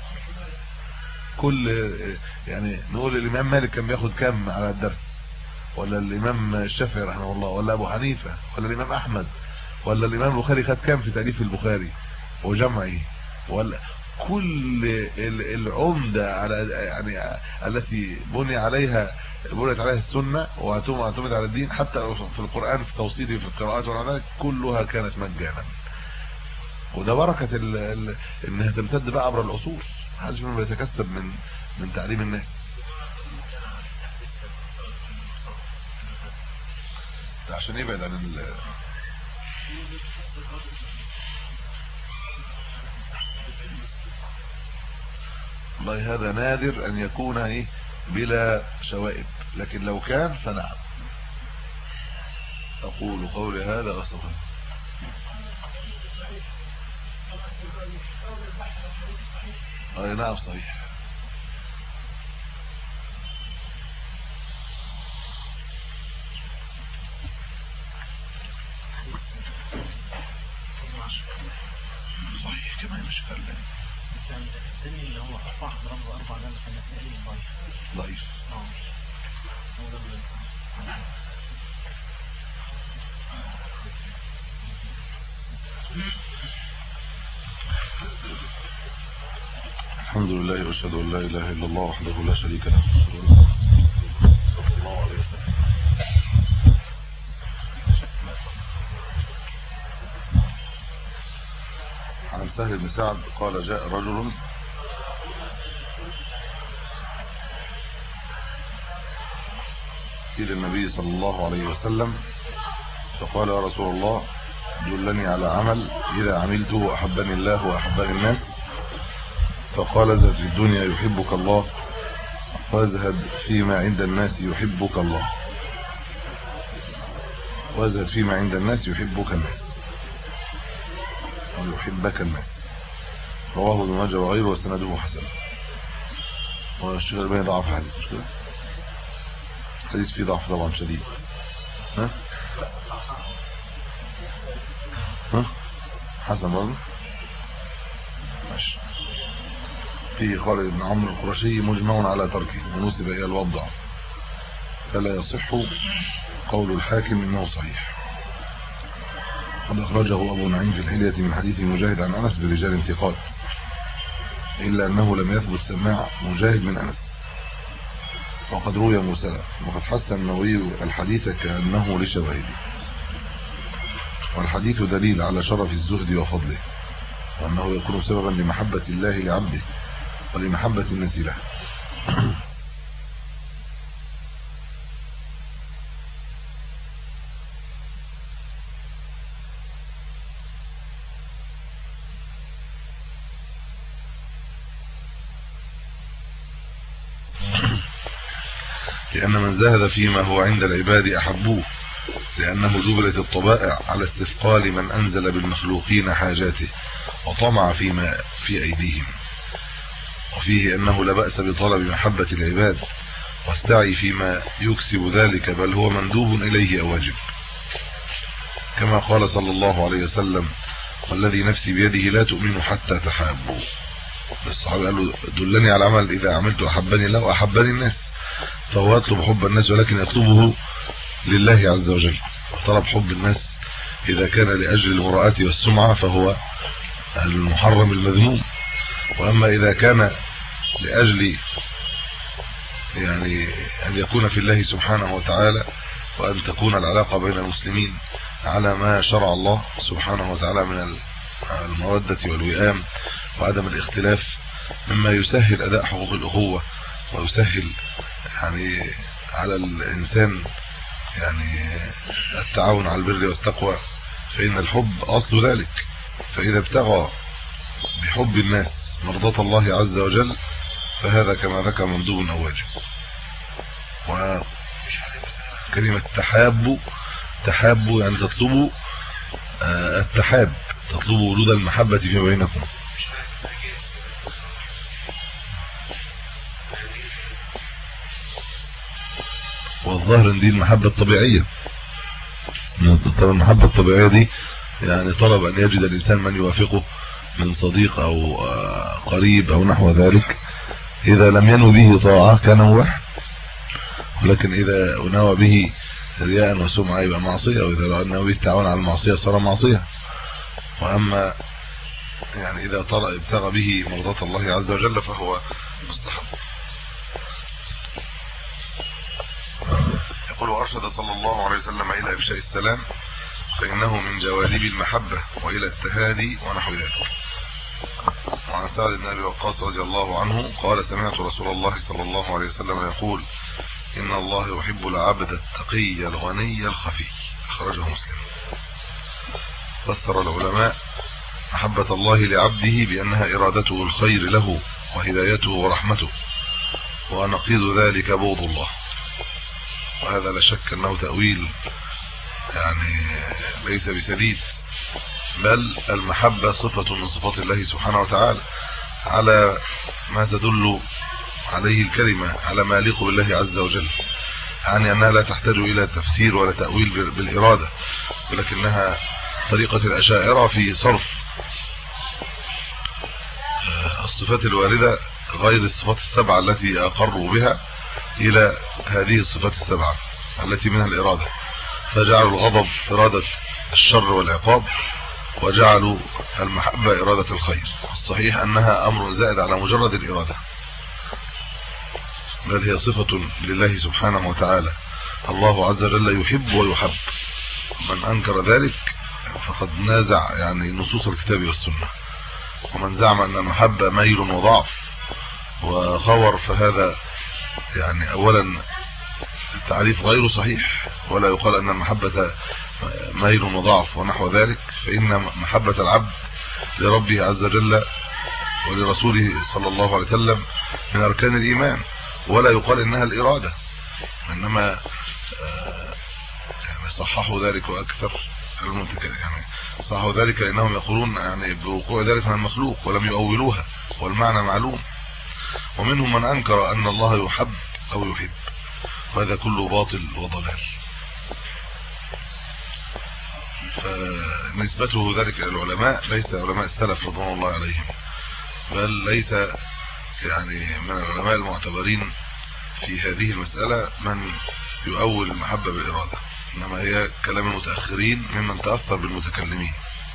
Speaker 3: كل يعني نقول الإمام مالك كان بياخد كام على الدرس؟ ولا الامام الشافعي رحمه الله ولا ابو حنيفه ولا الامام احمد ولا الامام البخاري خد كام في تاليف البخاري وجمعه، ولا كل العمده على يعني التي بني عليها بنيت عليها السنه واعتمد على الدين حتى في القران في توصيله في القراءات والعلامات كلها كانت مجانا. وده بركه ال ال انها تمتد بقى عبر العصور، محدش منهم بيتكسب من من تعليم الناس. ده عشان يبعد عن ال والله هذا نادر ان يكون ايه بلا شوائب، لكن لو كان فنعم. اقول قولي هذا واستغفر. اي نعم صحيح. صحيح كمان مش فعلا
Speaker 6: الثاني اللي هو أربعة ضرب أربعة ده مثلا مسائل ضعيف
Speaker 3: ضعيف
Speaker 6: اه هو ده اللي
Speaker 3: الحمد لله واشهد ان لا اله الا الله وحده لا شريك له صلى الله عليه وسلم. عن سهل بن سعد قال جاء رجل إلى النبي صلى الله عليه وسلم فقال يا رسول الله دلني على عمل إذا عملته أحبني الله وأحبني الناس. فقال ازهد في الدنيا يحبك الله وازهد فيما عند الناس يحبك الله وازهد فيما عند الناس يحبك الناس ويحبك الناس. رواه ابن ماجه وغيره وسنده حسن. والشيخ الألباني ضعف الحديث مش كده؟ الحديث فيه ضعف طبعا شديد. ها ها حسن برضه ماشي. فيه خالد بن عمرو القرشي مجمع على تركه ونسب الى الوضع فلا يصح قول الحاكم انه صحيح. قد اخرجه ابو نعيم في الحلية من حديث مجاهد عن انس برجال ثقات الا انه لم يثبت سماع مجاهد من انس وقد روي مرسلا. وقد حسن النووي الحديث كانه لشواهده. والحديث دليل على شرف الزهد وفضله وانه يكون سببا لمحبة الله لعبده ولمحبة الناس له. لأن من زهد فيما هو عند العباد أحبوه لأنه جبلت الطبائع على استثقال من أنزل بالمخلوقين حاجاته وطمع فيما في أيديهم. وفيه أنه لا بأس بطلب محبة العباد واستعي فيما يكسب ذلك بل هو مندوب إليه أو واجب كما قال صلى الله عليه وسلم والذي نفسي بيده لا تؤمن حتى تحابوا. الصحابة قالوا دلني على عمل إذا عملت أحبني الله وأحبني الناس. فهو يطلب حب الناس ولكن يطلبه لله عز وجل. طلب حب الناس إذا كان لأجل المراءة والسمعة فهو المحرم المذموم. وأما إذا كان لأجل يعني أن يكون في الله سبحانه وتعالى وأن تكون العلاقة بين المسلمين على ما شرع الله سبحانه وتعالى من المودة والوئام وعدم الاختلاف مما يسهل أداء حقوق الأخوة ويسهل يعني على الإنسان يعني التعاون على البر والتقوى فإن الحب أصل ذلك. فإذا ابتغى بحب الناس مرضاة الله عز وجل فهذا كما ذكر مندوب أو واجب. وكلمة تحاب تحاب يعني تطلبوا التحاب تطلبوا وجود المحبة فيما بينكم. والظاهر ان دي المحبة الطبيعية. طب المحبة الطبيعية دي يعني طلب ان يجد الانسان من يوافقه من صديق او قريب او نحو ذلك. اذا لم ينو به طاعة كان مباح ولكن إذا نوى به رياء وسمعة يبقى معصية، وإذا نوى به التعاون على المعصية صار معصية. وأما يعني إذا ابتغى به مرضاة الله عز وجل فهو مستحب. يقول وأرشد صلى الله عليه وسلم إلى إفشاء السلام فإنه من جوالب المحبة وإلى التهادي ونحو ذلك. وعن سعد بن أبي وقاص رضي الله عنه قال سمعت رسول الله صلى الله عليه وسلم يقول إن الله يحب العبد التقي الغني الخفي. أخرجه مسلم. فسر العلماء محبة الله لعبده بأنها إرادته الخير له وهدايته ورحمته، ونقيض ذلك بغض الله. وهذا لا شك أنه تأويل يعني ليس بسديد، بل المحبة صفة من صفات الله سبحانه وتعالى على ما تدل عليه الكلمة، على ما يليق بالله عز وجل، يعني أنها لا تحتاج إلى تفسير ولا تأويل بالإرادة، ولكنها طريقة الأشاعرة في صرف الصفات الواردة غير الصفات السبعة التي أقروا بها إلى هذه الصفات السبعة التي منها الإرادة، فجعلوا الغضب إرادة الشر والعقاب، وجعلوا المحبة إرادة الخير. الصحيح أنها أمر زائد على مجرد الإرادة، بل هي صفة لله سبحانه وتعالى. الله عز وجل يحب ويحب، من أنكر ذلك فقد نازع يعني نصوص الكتاب والسنة. ومن زعم أن المحبة ميل وضعف وخور فهذا يعني أولا التعريف غير صحيح، ولا يقال أن المحبة ميل وضعف ونحو ذلك، فإن محبة العبد لربه عز وجل ولرسوله صلى الله عليه وسلم من أركان الإيمان، ولا يقال إنها الإرادة، إنما يعني صححوا ذلك وأكثر المنتكر يعني صححوا ذلك لأنهم يقولون يعني بوقوع ذلك من المخلوق ولم يؤولوها، والمعنى معلوم. ومنهم من أنكر أن الله يحب أو يحب، وهذا كله باطل وضلال. فنسبته ذلك إلى العلماء ليس علماء السلف رضوان الله عليهم، بل ليس يعني من العلماء المعتبرين في هذه المسألة من يؤول المحبة بالإرادة، إنما هي كلام المتأخرين ممن تأثر بالمتكلمين.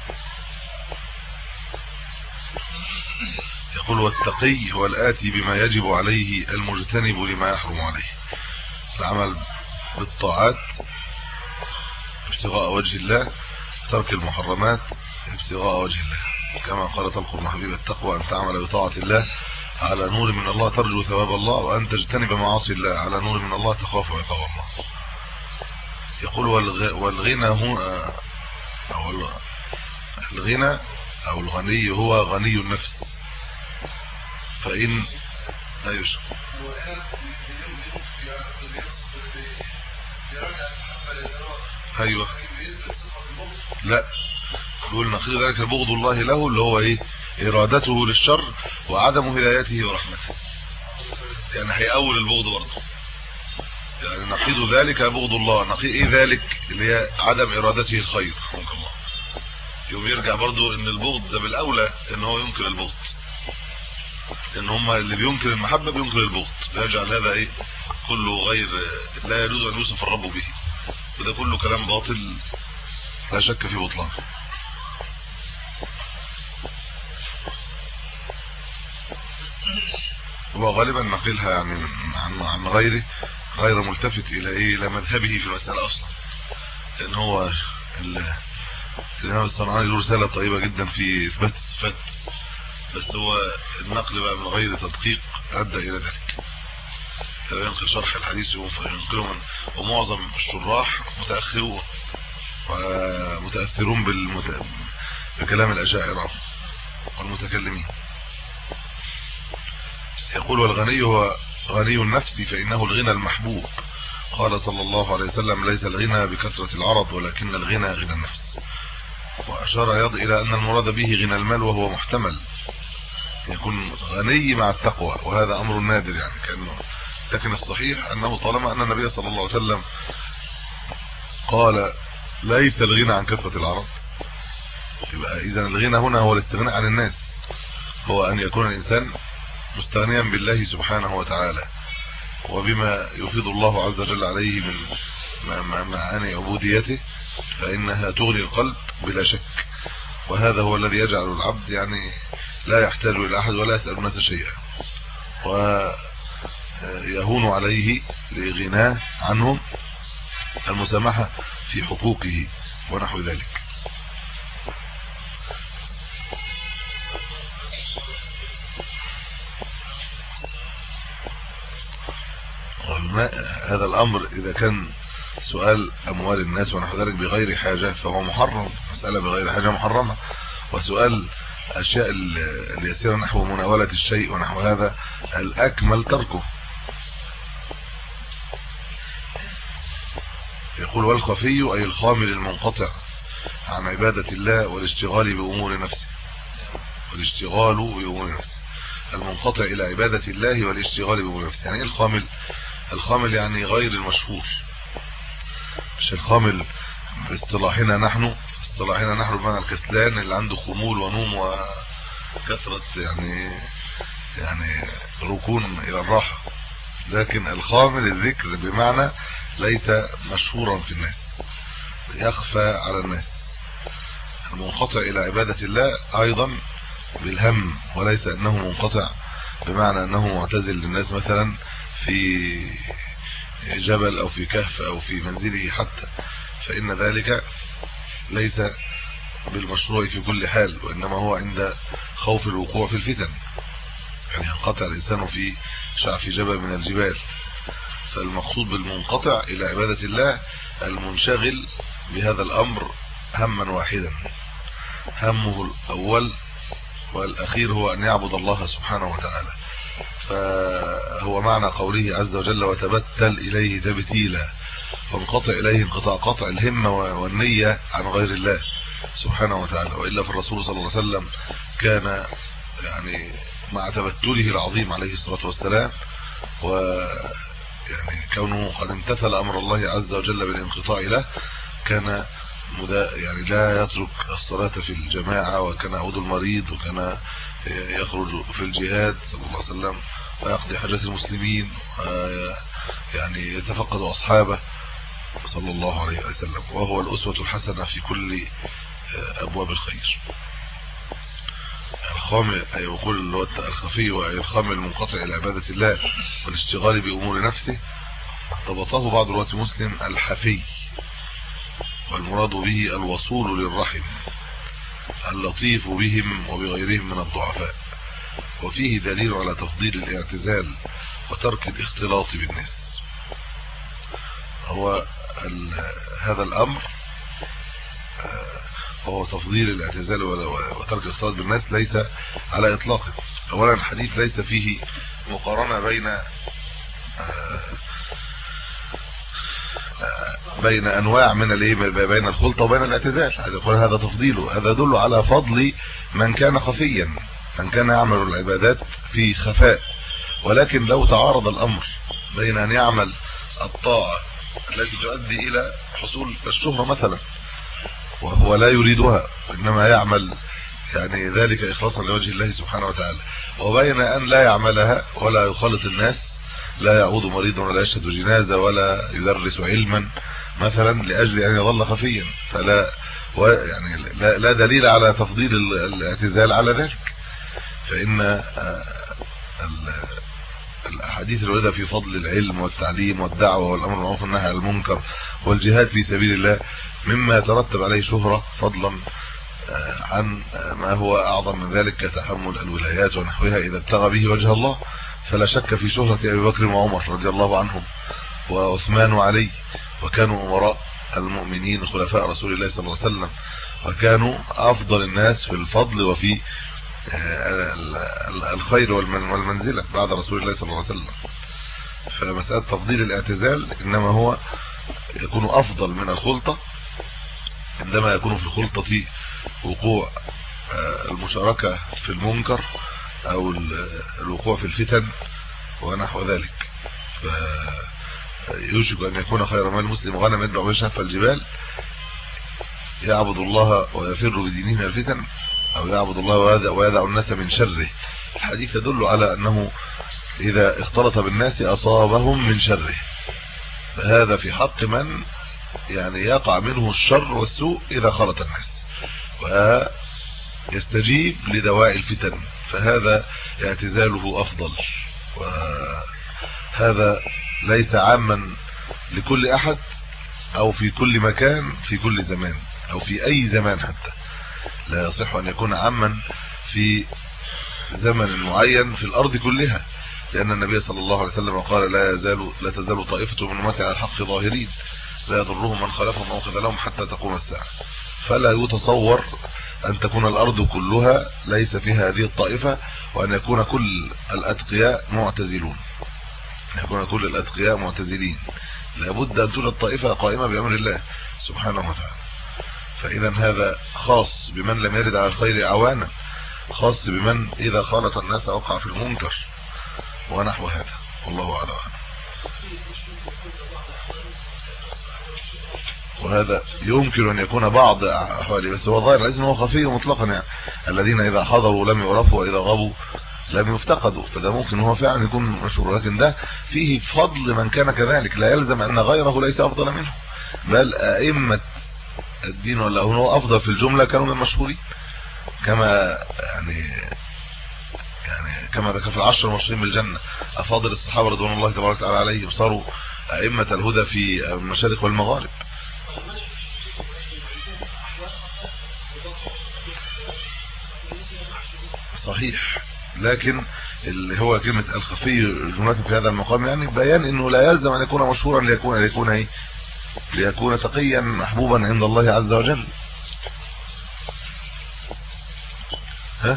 Speaker 3: يقول والتقي هو الآتي بما يجب عليه المجتنب لما يحرم عليه، العمل بالطاعات ابتغاء وجه الله، ترك المحرمات ابتغاء وجه الله، كما قال طلق بن حبيب التقوى أن تعمل بطاعة الله على نور من الله ترجو ثواب الله، وأن تجتنب معاصي الله على نور من الله تخاف عقاب الله. يقول والغنى هنا أو الغنى أو الغني هو غني النفس، فإن أيش أيوة لا يقول نقيض ذلك بغض الله له اللي هو ايه ارادته للشر وعدم هدايته ورحمته، يعني هيأول البغض برضه، يعني نقيض ذلك بغض الله. نقيض ايه ذلك اللي هي عدم ارادته الخير، رحمك الله. يوم يرجع برضه ان البغض ده بالاولى ان هو ينكر البغض، لان هم اللي بينكر المحبه بينكر البغض، بيجعل هذا ايه كله غير لا يجوز ان يوصف الرب به، وده كله كلام باطل لا شك في بطلانه. وغالبا نقلها يعني عن عن غيره غير ملتفت الى ايه الى مذهبه في المساله اصلا، لان هو الامام الصنعاني له رساله طيبه جدا في اثبات الصفات، بس هو النقل بقى من غير تدقيق ادى الى ذلك. ينقل شرح الحديث وينقله من ومعظم الشراح متاخرون ومتاثرون بالمت... بكلام الاشاعره والمتكلمين. يقول والغني هو غني النفس فإنه الغنى المحبوب، قال صلى الله عليه وسلم ليس الغنى بكثرة العرض ولكن الغنى غنى النفس. وأشار أيضا إلى أن المراد به غنى المال وهو محتمل، يكون غني مع التقوى، وهذا أمر نادر يعني كأنه، لكن الصحيح أنه طالما أن النبي صلى الله عليه وسلم قال ليس الغنى عن كثرة العرض، يبقى إذن الغنى هنا هو الاستغناء عن الناس، هو أن يكون الإنسان مستغنيا بالله سبحانه وتعالى، وبما يفيض الله عز وجل عليه من معاني عبوديته فإنها تغني القلب بلا شك. وهذا هو الذي يجعل العبد يعني لا يحتاج إلى أحد ولا يسأل الناس شيئا، ويهون عليه لغناه عنهم المسامحة في حقوقه ونحو ذلك. هذا الأمر إذا كان سؤال أموال الناس ونحو ذلك بغير حاجة فهو محرم، مسألة بغير حاجة محرمة. وسؤال أشياء اليسيرة نحو مناولة الشيء ونحو هذا الأكمل تركه. يقول والخفي أي الخامل المنقطع عن عبادة الله والاشتغال بأمور نفسه، والاشتغال بأمور نفسه المنقطع إلى عبادة الله والاشتغال بأمور نفسه. يعني إيه الخامل؟ الخامل يعني غير المشهور، مش الخامل باصطلاحنا نحن، اصطلاحنا نحن بمعنى الكسلان اللي عنده خمول ونوم وكثرة يعني يعني ركون إلى الراحة. لكن الخامل الذكر بمعنى ليس مشهورا في الناس، يخفى على الناس. المنقطع إلى عبادة الله أيضا بالهم، وليس أنه منقطع بمعنى أنه معتزل للناس مثلا في جبل أو في كهف أو في منزله حتى، فإن ذلك ليس بالمشروع في كل حال، وإنما هو عند خوف الوقوع في الفتن. يعني ينقطع الإنسان في شعف جبل من الجبال. فالمقصود بالمنقطع إلى عبادة الله المنشغل بهذا الأمر هما واحدا، همه الأول والأخير هو أن يعبد الله سبحانه وتعالى. فهو معنى قوله عز وجل وتبتل إليه تبتيلا، فانقطع إليه انقطاع قطع الهمة والنية عن غير الله سبحانه وتعالى. وإلا فالرسول صلى الله عليه وسلم كان يعني مع تبتله العظيم عليه الصلاة والسلام ويعني كونه قد امتثل أمر الله عز وجل بالانقطاع له، كان يعني لا يترك الصلاة في الجماعة، وكان يعود المريض، وكان يخرج في الجهاد صلى الله عليه وسلم ويقضي حاجات المسلمين، يعني يتفقد أصحابه صلى الله عليه وسلم، وهو الأسوة الحسنة في كل أبواب الخير. الخامل أي يقول الخفي وأي الخامل المنقطع إلى عبادة الله والاشتغال بأمور نفسه، ضبطه بعض رواة مسلم الحفي، والمراد به الوصول للرحم اللطيف بهم وبغيرهم من الضعفاء. وفيه دليل على تفضيل الاعتزال وترك الاختلاط بالناس. هو هذا الأمر وهو تفضيل الاعتزال وترك الاختلاط بالناس ليس على إطلاقه. أولا الحديث ليس فيه مقارنة بين بين انواع من الايه بين الخلطه وبين الاعتزال. يقول هذا تفضيله، هذا يدل على فضل من كان خفيا، من كان يعمل العبادات في خفاء. ولكن لو تعارض الامر بين ان يعمل الطاعه التي تؤدي الى حصول الشهره مثلا وهو لا يريدها وانما يعمل يعني ذلك اخلاصا لوجه الله سبحانه وتعالى، وبين ان لا يعملها ولا يخالط الناس، لا يعود مريضا ولا يشهد جنازة ولا يدرس علما مثلا لأجل أن يظل خفيا، فلا يعني لا, لا دليل على تفضيل الاعتزال على ذلك. فإن الأحاديث الواردة في فضل العلم والتعليم والدعوة والأمر بالمعروف والنهي عن المنكر والجهاد في سبيل الله مما يترتب عليه شهرة، فضلا عن ما هو أعظم من ذلك كتحمل الولايات ونحوها إذا ابتغى به وجه الله. فلا شك في شهرة أبي بكر وعمر رضي الله عنهم وعثمان وعلي، وكانوا أمراء المؤمنين خلفاء رسول الله صلى الله عليه وسلم، وكانوا أفضل الناس في الفضل وفي الخير والمنزلة بعد رسول الله صلى الله عليه وسلم. فمسألة تفضيل الاعتزال إنما هو يكون أفضل من الخلطة عندما يكون في الخلطة وقوع المشاركة في المنكر او الوقوع في الفتن ونحو ذلك. فيوشك ان يكون خير مال المسلم غنم يدعو به شف الجبال، يعبد الله ويفر بدينه من الفتن، او يعبد الله ويدع الناس من شره. الحديث يدل على انه إذا اختلط بالناس أصابهم من شره، فهذا في حق من يعني يقع منه الشر والسوء إذا خلط الناس ويستجيب لدواء الفتن، فهذا اعتزاله أفضل. وهذا ليس عاما لكل أحد أو في كل مكان في كل زمان أو في أي زمان، حتى لا يصح أن يكون عاما في زمن معين في الأرض كلها، لأن النبي صلى الله عليه وسلم قال لا يزال لا تزال طائفة من أمتي على الحق ظاهرين لا يضرهم من خالفهم أو خذلهم حتى تقوم الساعة. فلا يتصور أن تكون الأرض كلها ليس فيها هذه الطائفة، وأن يكون كل الأتقياء معتزلون، يكون كل الأتقياء معتزلين. لابد أن توجد طائفة قائمة بأمر الله سبحانه وتعالى. فإذا هذا خاص بمن لم يرد على الخير عوانا، خاص بمن إذا خالط الناس وقع في المنكر ونحو هذا، والله أعلم. وهذا يمكن أن يكون بعض أحواله، بس هو ظاهر لازم هو خفي مطلقا، يعني الذين إذا حضروا لم يعرفوا وإذا غابوا لم يفتقدوا، فده ممكن هو فعلا يكون مشهور، لكن ده فيه فضل من كان كذلك، لا يلزم أن غيره ليس أفضل منه، بل أئمة الدين ولا هو أفضل في الجملة كانوا من المشهورين، كما يعني يعني كما ذكر في العشر المبشرين بالجنة أفاضل الصحابة رضوان الله تبارك وتعالى عليهم صاروا أئمة الهدى في المشارق والمغارب. صحيح، لكن اللي هو كلمة الخفي جملة في هذا المقام يعني بيان انه لا يلزم ان يكون مشهورا ليكون ليكون ايه ليكون تقيا محبوبا عند الله عز وجل. ها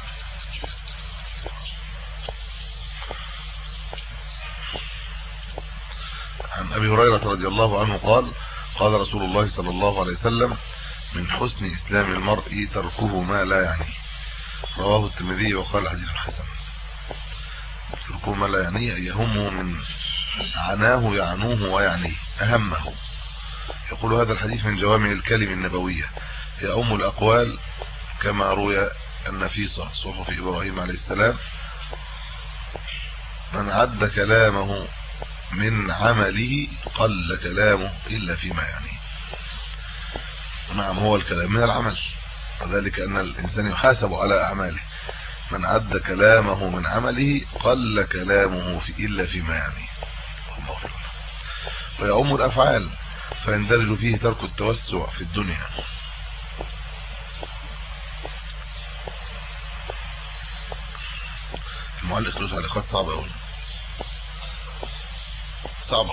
Speaker 3: عن ابي هريرة رضي الله عنه قال قال رسول الله صلى الله عليه وسلم من حسن اسلام المرء تركه ما لا يعنيه، رواه الترمذي وقال حديث حسن. تركه ما لا يعنيه يهمه من عناه يعنوه ويعنيه أهمه. يقول هذا الحديث من جوامع الكلم النبوية، هي أم الأقوال، كما روي النفيسة صحف إبراهيم عليه السلام من عد كلامه من عمله قل كلامه إلا فيما يعنيه. نعم، هو الكلام من العمل، وذلك أن الإنسان يحاسب على أعماله. من عد كلامه من عمله قل كلامه في إلا فيما يعنيه. ويعم الأفعال فيندرج فيه ترك التوسع في الدنيا. المعلق له تعليقات صعبة أوي، صعبة.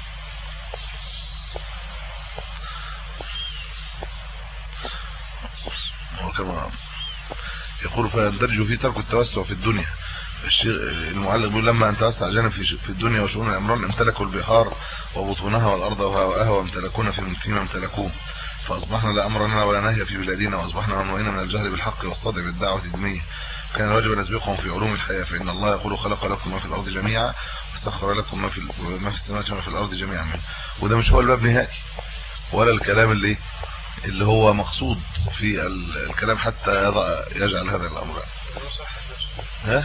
Speaker 3: وكما يقول فيندرج فيه ترك التوسع في الدنيا. المعلق بيقول لما ان توسع جانب في الدنيا وشؤون الامران امتلكوا البحار وبطونها والارض وهواها وامتلكونا فيما امتلكوه، فاصبحنا لا امر لنا ولا نهي في بلادنا، واصبحنا ممنوعين من الجهل بالحق والصدع بالدعوه الدينيه. كان واجب ان نسبقهم في علوم الحياه، فان الله يقول خلق لكم ما في الارض جميعا وسخر لكم ما في ما في السماوات وما في الارض جميعا منه. وده مش هو الباب نهائي ولا الكلام اللي اللي هو مقصود في الكلام حتى يجعل هذا الامر. ها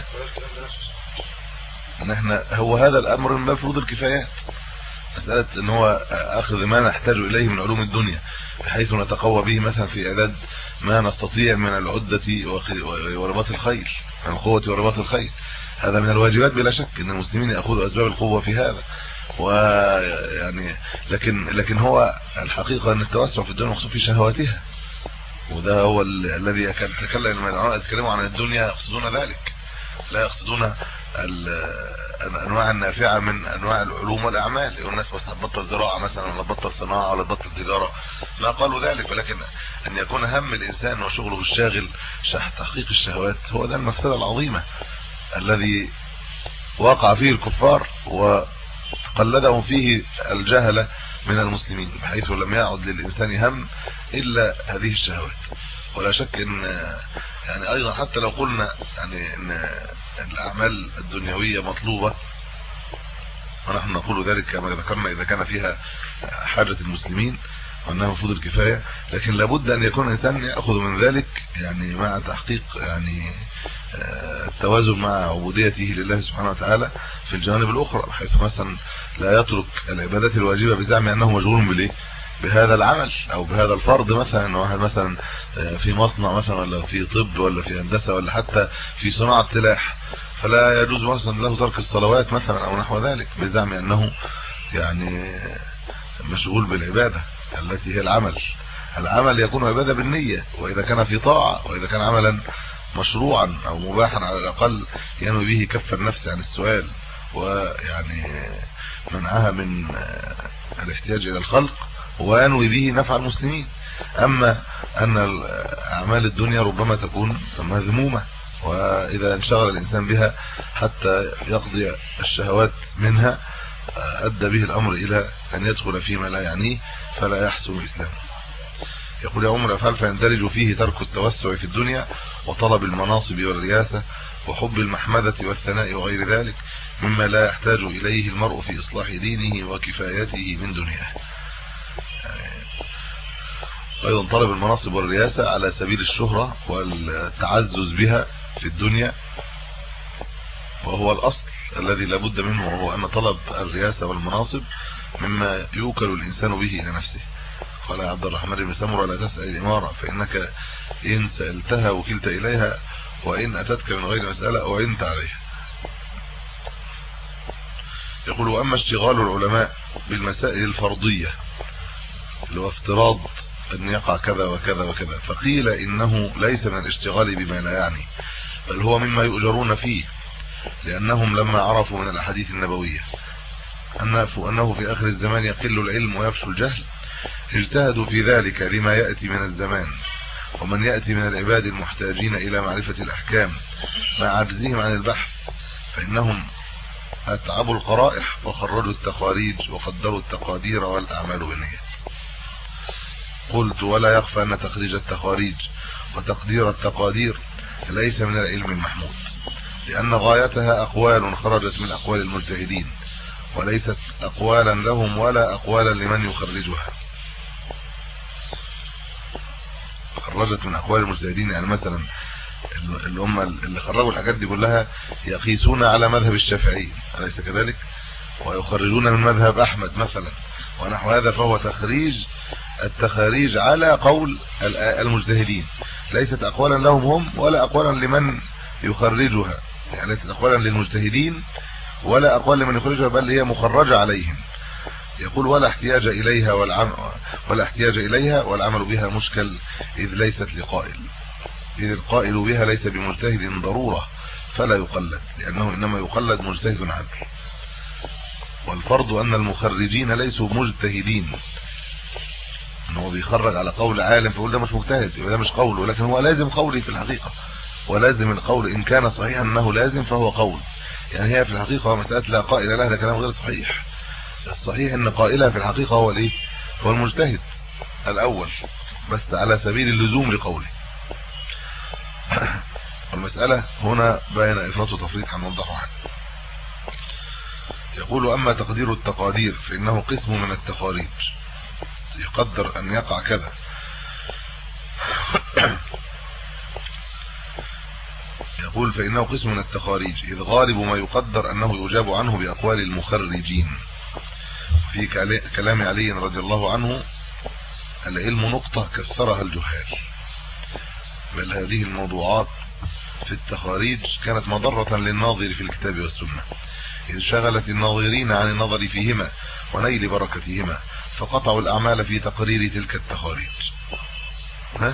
Speaker 3: ان احنا هو هذا الامر من باب فروض الكفايات، مساله ان هو اخذ ما نحتاج اليه من علوم الدنيا بحيث نتقوى به مثلا في اعداد ما نستطيع من العده ورباط الخيل، من القوه ورباط الخيل. هذا من الواجبات بلا شك ان المسلمين ياخذوا اسباب القوه في هذا. ويعني لكن لكن هو الحقيقه ان التوسع في الدنيا مقصود في شهواتها، وده هو الذي يتكلم من العلماء يتكلموا عن الدنيا يقصدون ذلك، لا يقصدون الانواع النافعه من انواع العلوم والاعمال. الناس بتبطل زراعه مثلا ولا تبطل صناعه ولا تبطل تجاره، ما قالوا ذلك، ولكن ان يكون هم الانسان وشغله الشاغل تحقيق الشهوات هو ده المفسده العظيمه الذي وقع فيه الكفار وقلدهم فيه الجهله من المسلمين، بحيث لم يعد للانسان هم الا هذه الشهوات. ولا شك ان يعني ايضا حتى لو قلنا يعني ان الاعمال الدنيويه مطلوبه، ونحن نقول ذلك كما ذكرنا اذا كان فيها حاجه المسلمين، وانها مفروض الكفايه، لكن لابد ان يكون الانسان ياخذ من ذلك يعني مع تحقيق يعني التوازن مع عبوديته لله سبحانه وتعالى في الجوانب الاخرى، بحيث مثلا لا يترك العبادات الواجبه بزعم انه مشغول بالايه بهذا العمل او بهذا الفرض. مثلا واحد مثلا في مصنع مثلا ولا في طب ولا في هندسه ولا حتى في صناعه سلاح، فلا يجوز مثلا له ترك الصلوات مثلا او نحو ذلك بزعم انه يعني مشغول بالعباده التي هي العمل. العمل يكون عباده بالنيه، واذا كان في طاعه واذا كان عملا مشروعا او مباحا على الاقل ينوي به كف النفس عن السؤال ويعني منعها من الاحتياج الى الخلق وينوي به نفع المسلمين. اما ان اعمال الدنيا ربما تكون مذمومه، واذا انشغل الانسان بها حتى يقضي الشهوات منها ادى به الامر الى ان يدخل فيما لا يعنيه فلا يحسن الاسلام. يقول يا عمر افعل فيندرج فيه ترك التوسع في الدنيا وطلب المناصب والرياسه وحب المحمده والثناء وغير ذلك مما لا يحتاج اليه المرء في اصلاح دينه وكفايته من دنياه. ايضا طلب المناصب والرياسه على سبيل الشهره والتعزز بها في الدنيا، وهو الاصل الذي لا بد منه، وهو ان طلب الرياسه والمناصب مما يوكل الانسان به الى نفسه. قال عبد الرحمن بن سمرة لا تسأل الإمارة فإنك إن سألتها وكلت إليها وإن أتتك من غير مسألة وإنت عليها. يقول وأما اشتغال العلماء بالمسائل الفرضية اللي هو افتراض أن يقع كذا وكذا وكذا، فقيل إنه ليس من الاشتغال بما لا يعني، بل هو مما يؤجرون فيه، لأنهم لما عرفوا من الأحاديث النبوية أنه في آخر الزمان يقل العلم ويفشو الجهل اجتهدوا في ذلك لما يأتي من الزمان، ومن يأتي من العباد المحتاجين إلى معرفة الأحكام مع عجزهم عن البحث فإنهم أتعبوا القرائح وخرجوا التخاريج وقدروا التقادير والأعمال بالنيات. قلت ولا يخفى أن تخريج التخاريج وتقدير التقادير ليس من العلم المحمود، لأن غايتها أقوال خرجت من أقوال المجتهدين وليست أقوالا لهم ولا أقوالا لمن يخرجها. خرجت من أقوال المجتهدين، يعني مثلا اللي هم اللي خرجوا الحاجات دي كلها يقيسون على مذهب الشافعي أليس كذلك، ويخرجون من مذهب أحمد مثلا ونحو هذا، فهو تخريج التخاريج على قول المجتهدين، ليست أقوالا لهم هم ولا أقوالا لمن يخرجها، يعني ليست أقوالا للمجتهدين ولا أقوال لمن يخرجها، بل هي مخرجة عليهم. يقول ولا احتياج إليها والعمل ولا احتياج إليها والعمل بها مشكل إذ ليست لقائل، إذ القائل بها ليس بمجتهد ضرورة فلا يقلد، لأنه إنما يقلد مجتهد عدل. والفرض أن المخرجين ليسوا مجتهدين، أنه بيخرج على قول عالم فيقول ده مش مجتهد يبقى ده مش قوله، ولكن هو لازم قولي في الحقيقة، ولازم القول إن كان صحيحا أنه لازم فهو قول، يعني هي في الحقيقة مسألة لا قائل لها ده كلام غير صحيح. الصحيح ان قائلها في الحقيقة هو الايه هو المجتهد الاول، بس على سبيل اللزوم لقوله. المسألة هنا بين افراط وتفريط هنوضحها حاجة. يقول اما تقدير التقادير فانه قسم من التخاريج، يقدر ان يقع كذا يقول فإنه قسم من التخاريج، إذ غالب ما يقدر أنه يجاب عنه بأقوال المخرجين. في كلام علي رضي الله عنه العلم نقطة كسرها الجهال، بل هذه الموضوعات في التخاريج كانت مضرة للناظر في الكتاب والسنة، إذ شغلت الناظرين عن النظر فيهما ونيل بركتهما فقطعوا الأعمال في تقرير تلك التخاريج. ها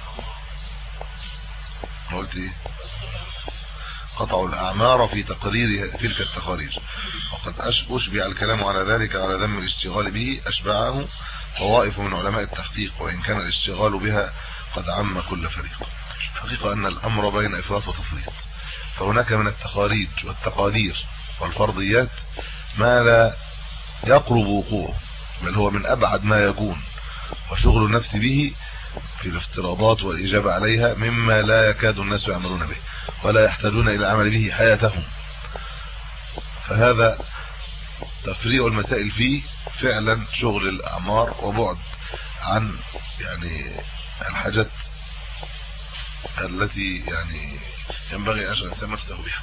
Speaker 3: قلت ايه؟ قطعوا الأعمار في تقرير تلك التخاريج، وقد أشبع الكلام على ذلك على ذم الاشتغال به أشبعه طوائف من علماء التحقيق، وإن كان الاشتغال بها قد عم كل فريق. حقيقة أن الأمر بين إفراط وتفريط، فهناك من التخاريج والتقادير والفرضيات ما لا يقرب وقوعه، بل هو من أبعد ما يكون، وشغل النفس به في الافتراضات والإجابة عليها مما لا يكاد الناس يعملون به ولا يحتاجون إلى العمل به حياتهم. فهذا تفريع المسائل فيه فعلا شغل الأعمار وبعد عن يعني الحاجات التي يعني ينبغي أن يشغل الإنسان نفسه بها.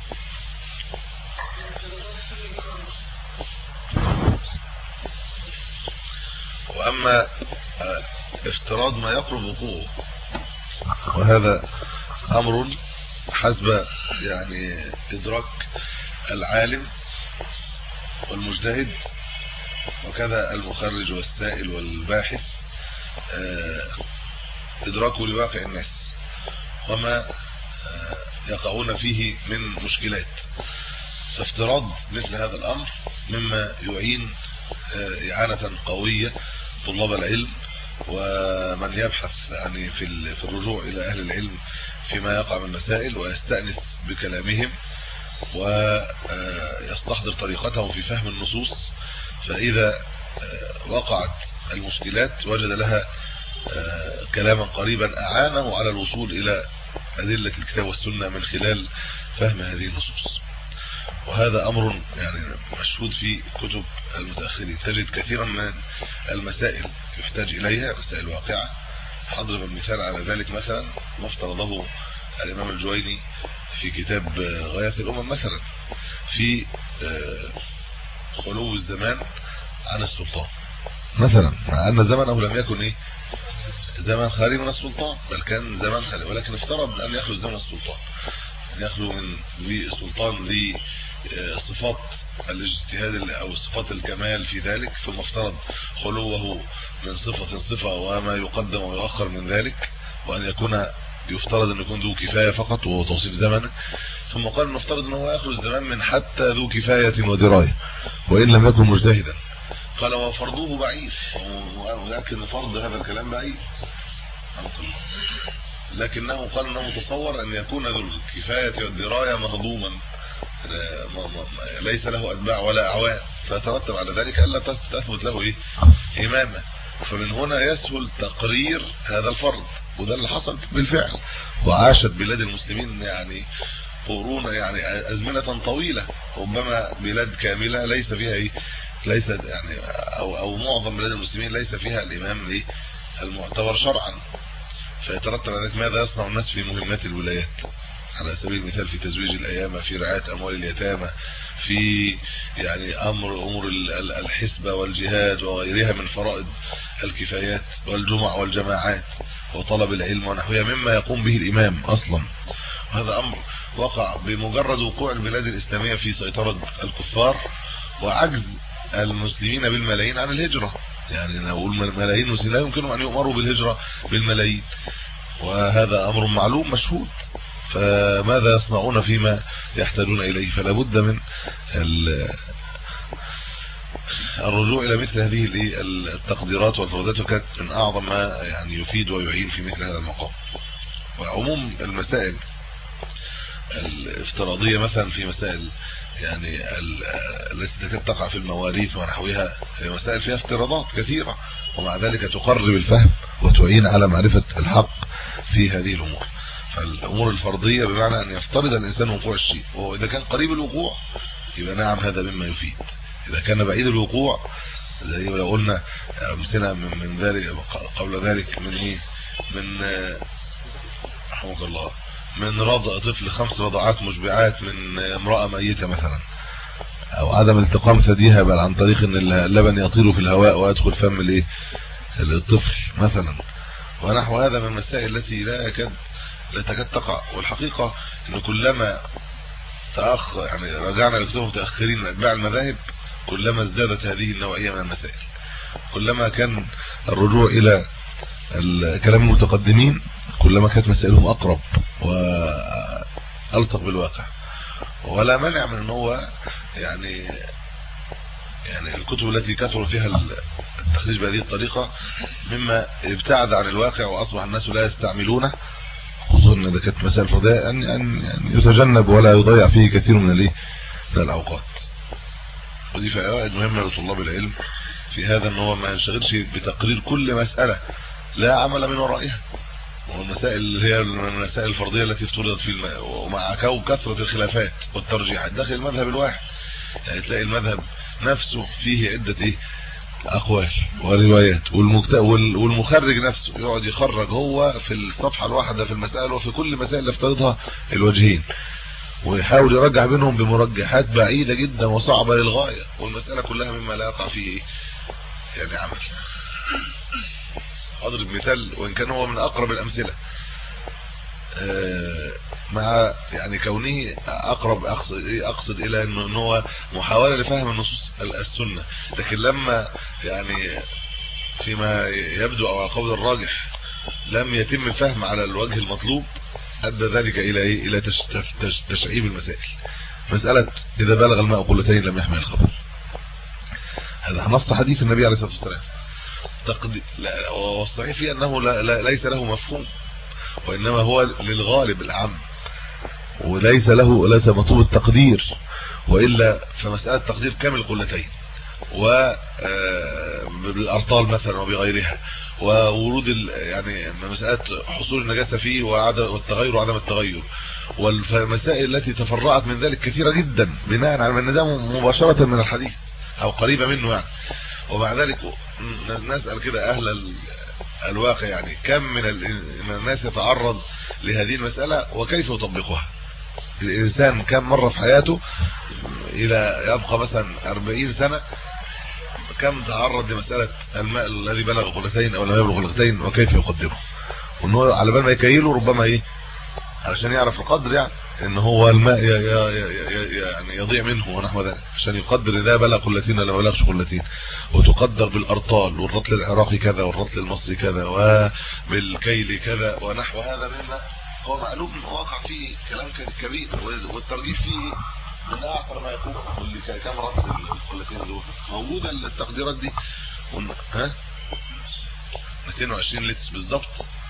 Speaker 3: وأما افتراض ما يقرب وقوعه، وهذا أمر حسب يعني إدراك العالم والمجتهد وكذا المخرج والسائل والباحث إدراكه لواقع الناس وما يقعون فيه من مشكلات. فافتراض مثل هذا الأمر مما يعين إعانة قوية طلاب العلم ومن يبحث يعني في في الرجوع إلى أهل العلم فيما يقع من مسائل ويستأنس بكلامهم ويستحضر طريقتهم في فهم النصوص، فإذا وقعت المشكلات وجد لها كلاما قريبا أعانه على الوصول إلى أدلة الكتاب والسنة من خلال فهم هذه النصوص. وهذا أمر يعني مشهود في كتب المتأخرين، تجد كثيرا من المسائل يحتاج إليها مسائل واقعة. أضرب المثال على ذلك مثلا ما افترضه الإمام الجويني في كتاب غاية الأمم مثلا في خلو الزمان عن السلطان مثلا، مع أن زمنه لم يكن إيه زمن خالي من السلطان، بل كان زمن خالي، ولكن افترض أن يخلو زمن السلطان، أن يخلو من ذي السلطان ذي صفات الاجتهاد أو صفات الكمال في ذلك، ثم افترض خلوه من صفة صفة وما يقدم ويؤخر من ذلك، وأن يكون يفترض أن يكون ذو كفاية فقط وهو توصيف زمنه، ثم قال نفترض أنه يخلو الزمان من حتى ذو كفاية ودراية وإن لم يكن مجتهدا. قال وفرضه بعيد، ولكن فرض هذا الكلام بعيد، لكنه قال انه متصور ان يكون ذو الكفاية والدراية مهضوما ليس له اتباع ولا اعوان، فترتب على ذلك الا تثبت له ايه امامه. فمن هنا يسهل تقرير هذا الفرض، وده اللي حصل بالفعل. وعاشت بلاد المسلمين يعني قرون يعني ازمنة طويلة، ربما بلاد كاملة ليس فيها ايه ليس يعني او او معظم بلاد المسلمين ليس فيها الامام ايه المعتبر شرعا، فيترتب على ذلك ماذا يصنع الناس في مهمات الولايات، على سبيل المثال في تزويج الايام، في رعاية اموال اليتامى، في يعني امر امور الحسبة والجهاد وغيرها من فرائض الكفايات والجمع والجماعات وطلب العلم ونحوها مما يقوم به الامام اصلا. وهذا امر وقع بمجرد وقوع البلاد الاسلامية في سيطرة الكفار وعجز المسلمين بالملايين عن الهجرة. يعني لو الملايين المسلمين لا يمكنهم ان يؤمروا بالهجرة بالملايين، وهذا امر معلوم مشهود، فماذا يصنعون فيما يحتاجون اليه؟ فلا بد من الرجوع الى مثل هذه التقديرات والفرضيات، وكانت من اعظم ما يعني يفيد ويعين في مثل هذا المقام. وعموم المسائل الافتراضية مثلا في مسائل يعني التي تكاد تقع في المواريث ونحوها، هي مسائل فيها افتراضات كثيرة، ومع ذلك تقرب الفهم وتعين على معرفة الحق في هذه الامور. فالامور الفرضية بمعنى ان يفترض الانسان وقوع الشيء، واذا كان قريب الوقوع يبقى نعم هذا مما يفيد. اذا كان بعيد الوقوع زي ما قلنا امثله من, من ذلك قبل ذلك من ايه من رحمك الله من رضع طفل خمس رضعات مشبعات من امرأة ميتة مثلا، او عدم التقام ثديها بل عن طريق ان اللبن يطير في الهواء ويدخل فم الايه الطفل مثلا، ونحو هذا من المسائل التي لا يكاد لا تكاد تقع. والحقيقة ان كلما تأخ يعني رجعنا لكتب متأخرين من اتباع المذاهب كلما ازدادت هذه النوعية من المسائل، كلما كان الرجوع الى الكلام المتقدمين كلما كانت مسائلهم اقرب والصق بالواقع. ولا مانع من ان هو يعني يعني الكتب التي كثر فيها التخريج بهذه الطريقة مما ابتعد عن الواقع واصبح الناس لا يستعملونه، خصوصا ان ده كانت مسائل فضائيه ان ان يتجنب ولا يضيع فيه كثير من الايه من الاوقات. ودي فوائد مهمه لطلاب العلم في هذا، ان هو ما ينشغلش بتقرير كل مسألة لا عمل من ورائها، والمسائل اللي هي المسائل الفرضيه التي افترضت في الم... ومع كثرة الخلافات والترجيحات داخل المذهب الواحد، يعني تلاقي المذهب نفسه فيه عدة ايه اقوال وروايات، والمخرج نفسه يقعد يخرج هو في الصفحه الواحده في المساله وفي كل مسائل اللي افترضها الوجهين، ويحاول يرجح بينهم بمرجحات بعيده جدا وصعبه للغايه، والمساله كلها مما لا يقع فيه يعني عمل. اضرب مثال وان كان هو من اقرب الامثله، مع يعني كونه اقرب اقصد اقصد الى انه هو محاوله لفهم النصوص السنه، لكن لما يعني فيما يبدو او على القول الراجح لم يتم الفهم على الوجه المطلوب، ادى ذلك الى ايه؟ الى تشعيب المسائل. مساله اذا بلغ الماء قلتين لم يحمل الخبر، هذا نص حديث النبي عليه الصلاه والسلام، تقدير والصحيح فيه انه لا لا ليس له مفهوم، وانما هو للغالب العام، وليس له ليس مطلوب التقدير، والا فمساله تقدير كامل القلتين وبالارطال مثلا وبغيرها، وورود يعني مساله حصول النجاسه فيه وعدم والتغير وعدم التغير، والمسائل التي تفرعت من ذلك كثيره جدا بناء على ان ده مباشره من الحديث او قريبه منه يعني. ومع ذلك نسال كده اهل الواقع يعني كم من الناس يتعرض لهذه المساله وكيف يطبقها. الانسان كم مره في حياته الى يبقى مثلا أربعين سنه كم تعرض لمساله الماء الذي بلغ قلتين او لم يبلغ قلتين وكيف يقدره، وانه على بال ما يكيله ربما ايه علشان يعرف القدر، يعني ان هو الماء يعني يضيع منه ونحو ذلك، عشان يقدر اذا بلغ قلتين ولا ما بلغش قلتين، وتقدر بالارطال، والرطل العراقي كذا والرطل المصري كذا وبالكيل كذا ونحو هذا مما هو معلوم واقع فيه كلام كبير، والترجيح فيه من اعقر ما يكون، واللي كام رطل القلتين دول موجوده التقديرات دي، ها مئتين وعشرين لتر بالظبط.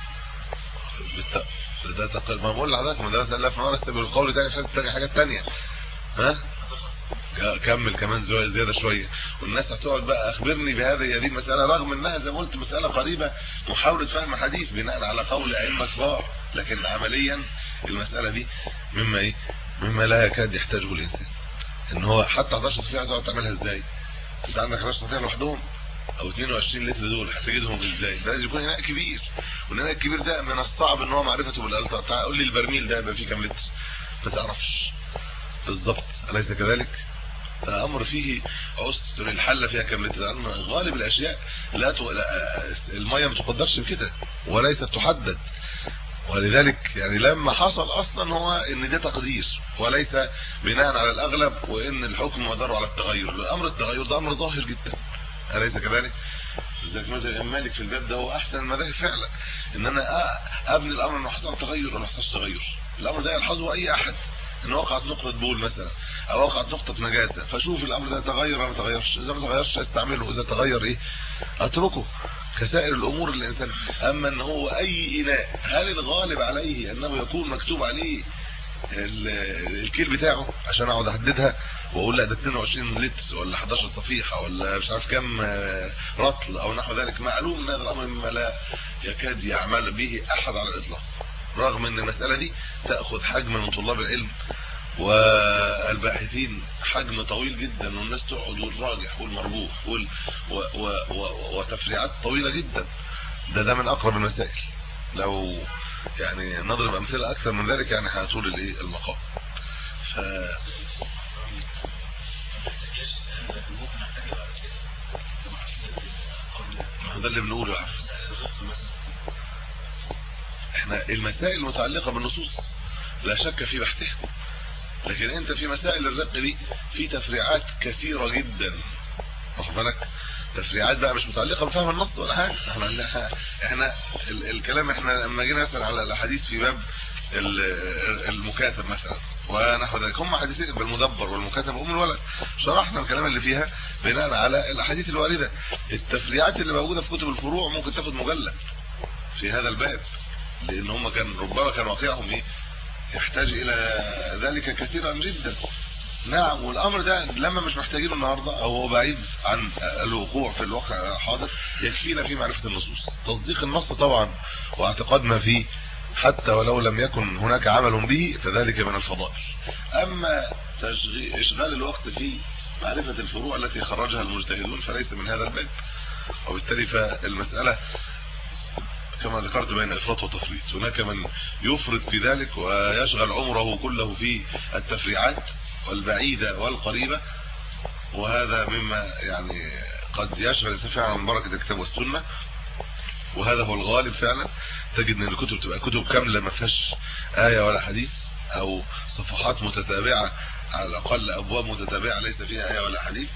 Speaker 3: ده تقل ما بقول لحضرتك ما ده ثلاث مرات بالقول ده عشان تلاقي حاجات ثانيه، ها كمل كمان زياده شويه، والناس هتقعد بقى اخبرني بهذه هذه المساله، رغم انها زي ما قلت مساله قريبه محاوله فهم حديث بناء على قول ائمه كبار، لكن عمليا المساله دي مما ايه مما لا يكاد يحتاجه الانسان، ان هو حتى احد عشر صفيحه تقعد تعملها ازاي؟ انت عندك احد عشر صفيحه لوحدهم او اتنين وعشرين لتر دول هتجدهم ازاي؟ ده لازم يكون اناء كبير، والاناء الكبير ده من الصعب ان هو معرفته بالالتر. تعال قول لي البرميل ده يبقى فيه كام لتر؟ ما تعرفش بالظبط، اليس كذلك؟ ده امر فيه عسر، الحله فيها كام لتر، لان غالب الاشياء لا, ت... لا الميه ما تقدرش بكده وليست تحدد، ولذلك يعني لما حصل اصلا هو ان ده تقدير وليس بناء على الاغلب، وان الحكم مدار على التغير. امر التغير ده امر ظاهر جدا، أليس كذلك؟ لذلك مذهب الإمام مالك في الباب ده هو احسن المذاهب فعلا، ان انا ابني الامر انه يحصل تغير ولا يحصل تغير. الامر ده يلحظه اي احد، ان وقعت نقطه بول مثلا او وقعت نقطه نجاسه، فشوف الامر ده تغير ولا ما تغيرش، اذا ما تغيرش استعمله، اذا تغير ايه اتركه كسائر الامور الانسان. اما ان هو اي اناء هل الغالب عليه انه يكون مكتوب عليه الكيل بتاعه عشان اقعد احددها واقول لا ده اتنين وعشرين لتر ولا احد عشر صفيحه ولا مش عارف كام رطل او نحو ذلك؟ معلوم ان هذا الامر مما لا يكاد يعمل به احد على الاطلاق، رغم ان المساله دي تاخذ حجم من طلاب العلم والباحثين، حجم طويل جدا، والناس تقعد والراجح والمرجوح وال و و و وتفريعات طويله جدا. ده ده من اقرب المسائل، لو يعني نضرب امثله اكثر من ذلك يعني هطول الايه المقام. ف ده اللي بنقوله يعني. احنا المسائل المتعلقه بالنصوص لا شك في بحثها، لكن انت في مسائل الرق دي في تفريعات كثيره جدا، واخد بالك؟ تفريعات بقى مش متعلقه بفهم النص ولا حاجه. احنا احنا الكلام احنا لما جينا مثلا على الاحاديث في باب المكاتب مثلا ونحو ذلك، هم حديثين بالمدبر والمكاتب وام الولد، شرحنا الكلام اللي فيها بناء على الاحاديث الوارده. التفريعات اللي موجوده في كتب الفروع ممكن تاخد مجلد في هذا الباب، لان هم كان ربما كان واقعهم ايه يحتاج الى ذلك كثيرا جدا. نعم، والامر ده لما مش محتاجينه النهارده او هو بعيد عن الوقوع في الواقع الحاضر يكفينا في معرفه النصوص، تصديق النص طبعا واعتقاد ما فيه حتى ولو لم يكن هناك عمل به، فذلك من الفضائل. اما تشغيل اشغال الوقت في معرفة الفروع التي خرجها المجتهدون فليس من هذا الباب، وبالتالي فالمسألة كما ذكرت بين إفراط وتفريط. هناك من يفرط في ذلك ويشغل عمره كله في التفريعات والبعيدة والقريبة، وهذا مما يعني قد يشغل فعلا عن بركة الكتاب والسنة، وهذا هو الغالب فعلا. تجد ان الكتب تبقى كتب كاملة ما فيهاش آية ولا حديث، او صفحات متتابعة على الاقل، ابواب متتابعة ليس فيها آية ولا حديث.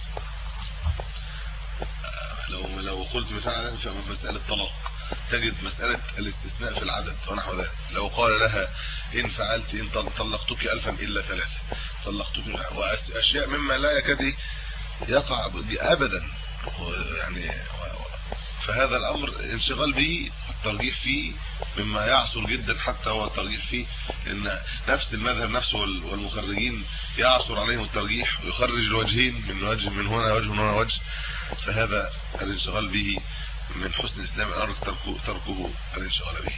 Speaker 3: لو لو قلت مثلا في مسألة طلاق تجد مسألة الاستثناء في العدد ونحو ذلك، لو قال لها ان فعلت ان طلقتك الفا الا ثلاثة طلقتك، واشياء مما لا يكاد يقع ابدا يعني. فهذا الامر انشغال به والترجيح فيه مما يعصر جدا، حتى هو الترجيح فيه ان نفس المذهب نفسه والمخرجين يعصر عليهم الترجيح ويخرج الوجهين من وجه من هنا وجه من هنا وجه. فهذا الانشغال به من حسن الاسلام الامر تركه تركه الانشغال به.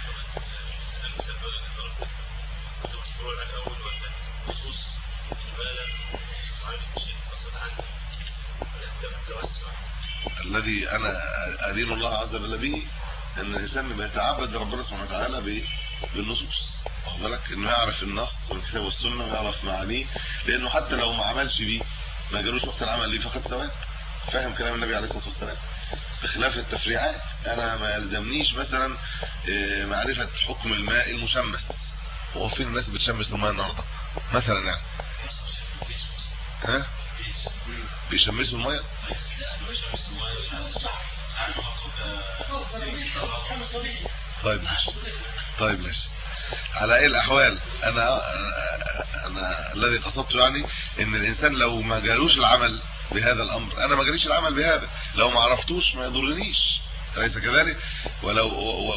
Speaker 3: الذي انا ادين الله عز وجل به ان الانسان لما يتعبد ربنا سبحانه وتعالى بالنصوص، واخد بالك، انه يعرف النص من الكتاب والسنه ويعرف معانيه، لانه حتى لو ما عملش بيه ما جالوش وقت العمل ليه فقد ثواب. فاهم كلام النبي عليه الصلاه والسلام؟ بخلاف التفريعات، انا ما يلزمنيش مثلا معرفه حكم الماء المشمس، هو فين الناس بتشمس الماء النهارده مثلا يعني؟ ها بيشمسوا الماء؟ طيب ماشي طيب ماشي على اي الاحوال انا انا الذي قصدته يعني ان الانسان لو ما جالوش العمل بهذا الامر، انا ما جاليش العمل بهذا، لو ما عرفتوش ما يضرنيش، أليس كذلك؟ ولو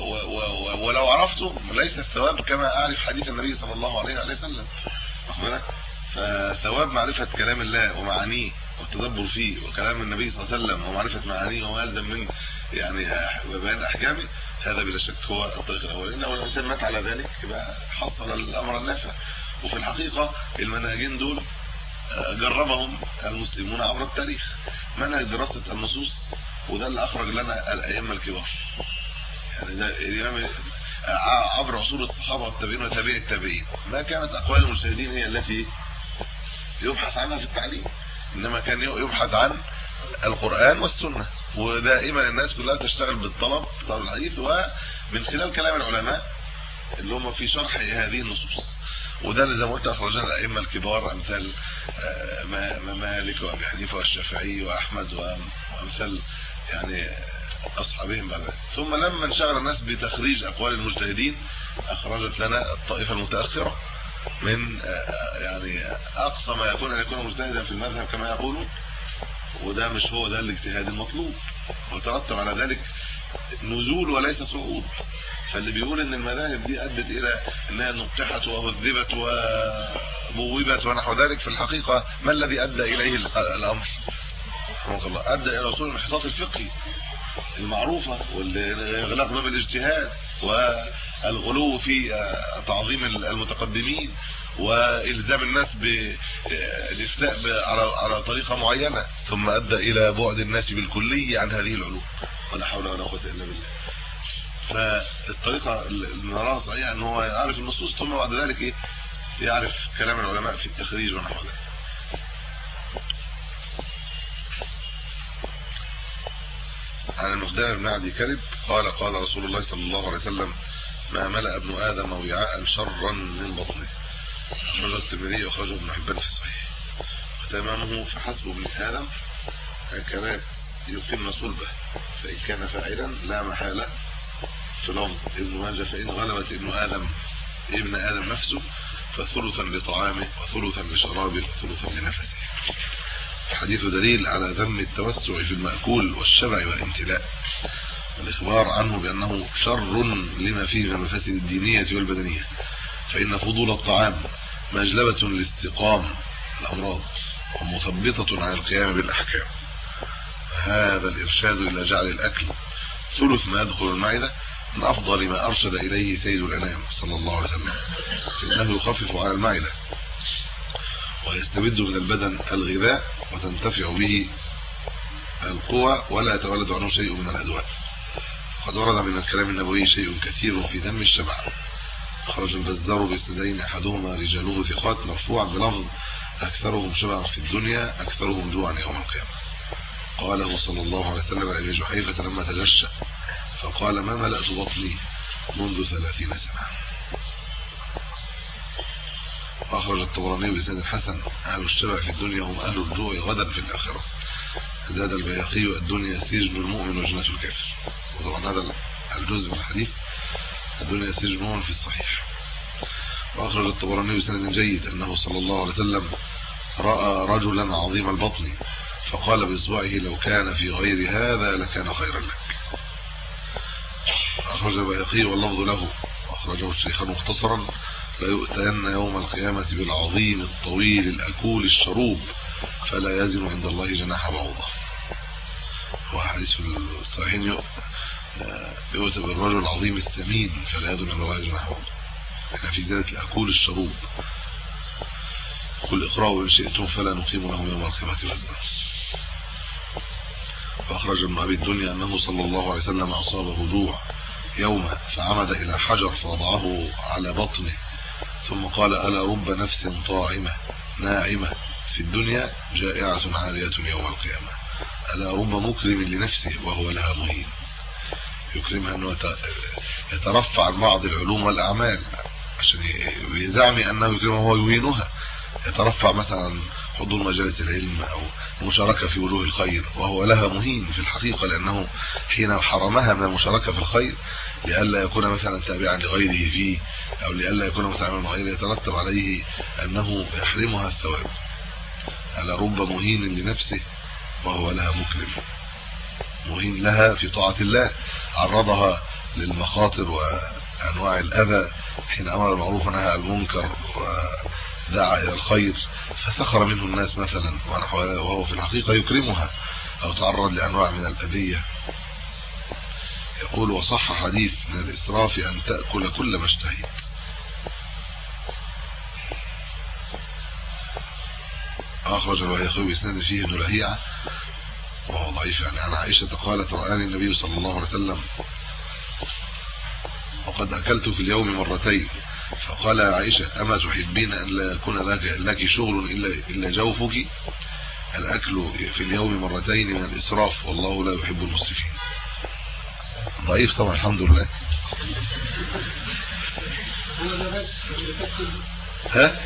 Speaker 3: ولو عرفته ليس الثواب كما اعرف حديث النبي صلى الله عليه وسلم، واخد بالك؟ فثواب معرفة كلام الله ومعانيه والتدبر فيه وكلام النبي صلى الله عليه وسلم ومعرفة معانيه وما يلزم من يعني بيان احكامه، هذا بلا شك هو الطريق الاول. انه الانسان مات على ذلك يبقى حصل الامر النافع. وفي الحقيقة المنهجين دول جربهم المسلمون عبر التاريخ، منهج دراسة النصوص، وده اللي اخرج لنا الائمه الكبار، يعني ده الامام عبر عصور الصحابه والتابعين وتابعي التابعين. ما كانت اقوال المجتهدين هي التي يبحث عنها في التعليم، انما كان يبحث عن القرآن والسنة، ودائما الناس كلها تشتغل بالطلب طلب الحديث ومن خلال كلام العلماء اللي هم في شرح هذه النصوص. وده اللي زي ما قلت اخرجنا الائمه الكبار امثال مالك وابي حنيفه والشافعي واحمد وامثال يعني اصحابهم بعد ذلك. ثم لما انشغل الناس بتخريج اقوال المجتهدين اخرجت لنا الطائفه المتاخره من يعني اقصى ما يكون ان يكون مجتهدا في المذهب كما يقولون، وده مش هو ده الاجتهاد المطلوب، وترتب على ذلك نزول وليس صعود. فاللي بيقول ان المذاهب دي ادت الى انها نقحت وهذبت وبوبت ونحو ذلك، في الحقيقه ما الذي ادى اليه الامر؟ رحمه الله ادى الى وصول الانحطاط الفقهي المعروفه والاغلاق باب الاجتهاد والغلو في تعظيم المتقدمين والزام الناس بالافتاء على على طريقه معينه، ثم ادى الى بعد الناس بالكليه عن هذه العلوم. ولا حول ولا قوه الا بالله. فالطريقه اللي نراها صحيحه ان هو يعرف النصوص ثم بعد ذلك ايه يعرف كلام العلماء في التخريج ونحو ذلك. عن المقدام بن عدي كرب قال قال رسول الله صلى الله عليه وسلم: ما ملأ ابن آدم وعاء شرا من بطنه. أخرجه الترمذي وأخرجه ابن حبان في الصحيح. ختامه: فحسب ابن آدم هكذا يقيم صلبه، فإن كان فاعلا لا محالة. في لفظ ابن ماجه: فإن غلبت ابن آدم ابن آدم نفسه فثلثا لطعامه وثلثا لشرابه وثلثا لنفسه. الحديث دليل على ذم التوسع في المأكول والشبع والامتلاء، والإخبار عنه بأنه شر لما فيه من المفاسد الدينية والبدنية، فإن فضول الطعام مجلبة لاستقام الأمراض ومثبطة عن القيام بالأحكام. هذا الإرشاد إلى جعل الأكل ثلث ما يدخل المعدة من أفضل ما أرشد إليه سيد الأنام صلى الله عليه وسلم، فإنه يخفف على المعدة ويستمد من البدن الغذاء وتنتفع به القوى ولا يتولد عنه شيء من الأدواء. قد ورد من الكلام النبوي شيء كثير في ذم الشبع. خرج البزار بإسنادين أحدهما رجاله ثقات مرفوعا بلفظ أكثرهم شبعا في الدنيا أكثرهم جوعا يوم القيامة. قاله صلى الله عليه وسلم لأبي جحيفة لما تجشأ فقال ما ملأت بطني منذ ثلاثين سنة. أخرج الطبراني بإسناد الحسن أهل الشبع في الدنيا هم أهل الجوع غدا في الآخرة. زاد البيهقي الدنيا سجن المؤمن وجنة الكافر. وطبعا هذا الجزء من الحديث الدنيا سجن المؤمن في الصحيح. وأخرج الطبراني بسند جيد أنه صلى الله عليه وسلم رأى رجلا عظيم البطن فقال بإصبعه لو كان في غير هذا لكان خيرا لك. أخرج البيهقي واللفظ له وأخرجه الشيخ مختصرا لا يؤتين يوم القيامة بالعظيم الطويل الأكول الشروب فلا يزن عند الله جناح بعوضة. هو حديث في الصحيحين يؤتى بالرجل العظيم السمين فلا يزن عند الله جناح بعوضة. يعني في زيادة الأكول الشروب. قل اقرأوا إن شئتم فلا نقيم لهم يوم القيامة وزنا. وأخرج ابن أبي الدنيا أنه صلى الله عليه وسلم أصابه جوع يوما فعمد إلى حجر فوضعه على بطنه ثم قال ألا رب نفس طاعمة ناعمة في الدنيا جائعة عارية يوم القيامة. ألا رب مكرم لنفسه وهو لها مهين. يكرمها أنه يترفع عن بعض العلوم والأعمال عشان يزعم أنه يكرمها وهو يهينها. يترفع مثلا حضور مجالس العلم أو المشاركة في وجوه الخير وهو لها مهين في الحقيقة لأنه حين حرمها من المشاركة في الخير لئلا يكون مثلا تابعا لغيره فيه أو لئلا يكون متعاملا مع غيره يترتب عليه أنه يحرمها الثواب. على رب مهين لنفسه وهو لها مكرم. مهين لها في طاعة الله عرضها للمخاطر وأنواع الأذى حين أمر المعروف ونهى عن المنكر ودعا إلى الخير فسخر منه الناس مثلا وهو في الحقيقة يكرمها أو تعرض لأنواع من الأذية. يقول وصح حديث من الإسراف أن تأكل كل ما اشتهيت. أخرج البيهقي بإسناد فيه ابن لهيعة وهو ضعيف يعني عن عائشة قالت رآني النبي صلى الله عليه وسلم وقد أكلت في اليوم مرتين فقال يا عائشة أما تحبين أن لا يكون لك, لك شغل إلا, إلا جوفك. الأكل في اليوم مرتين من الإسراف والله لا يحب المسرفين. ضعيف طبعا الحمد لله. ها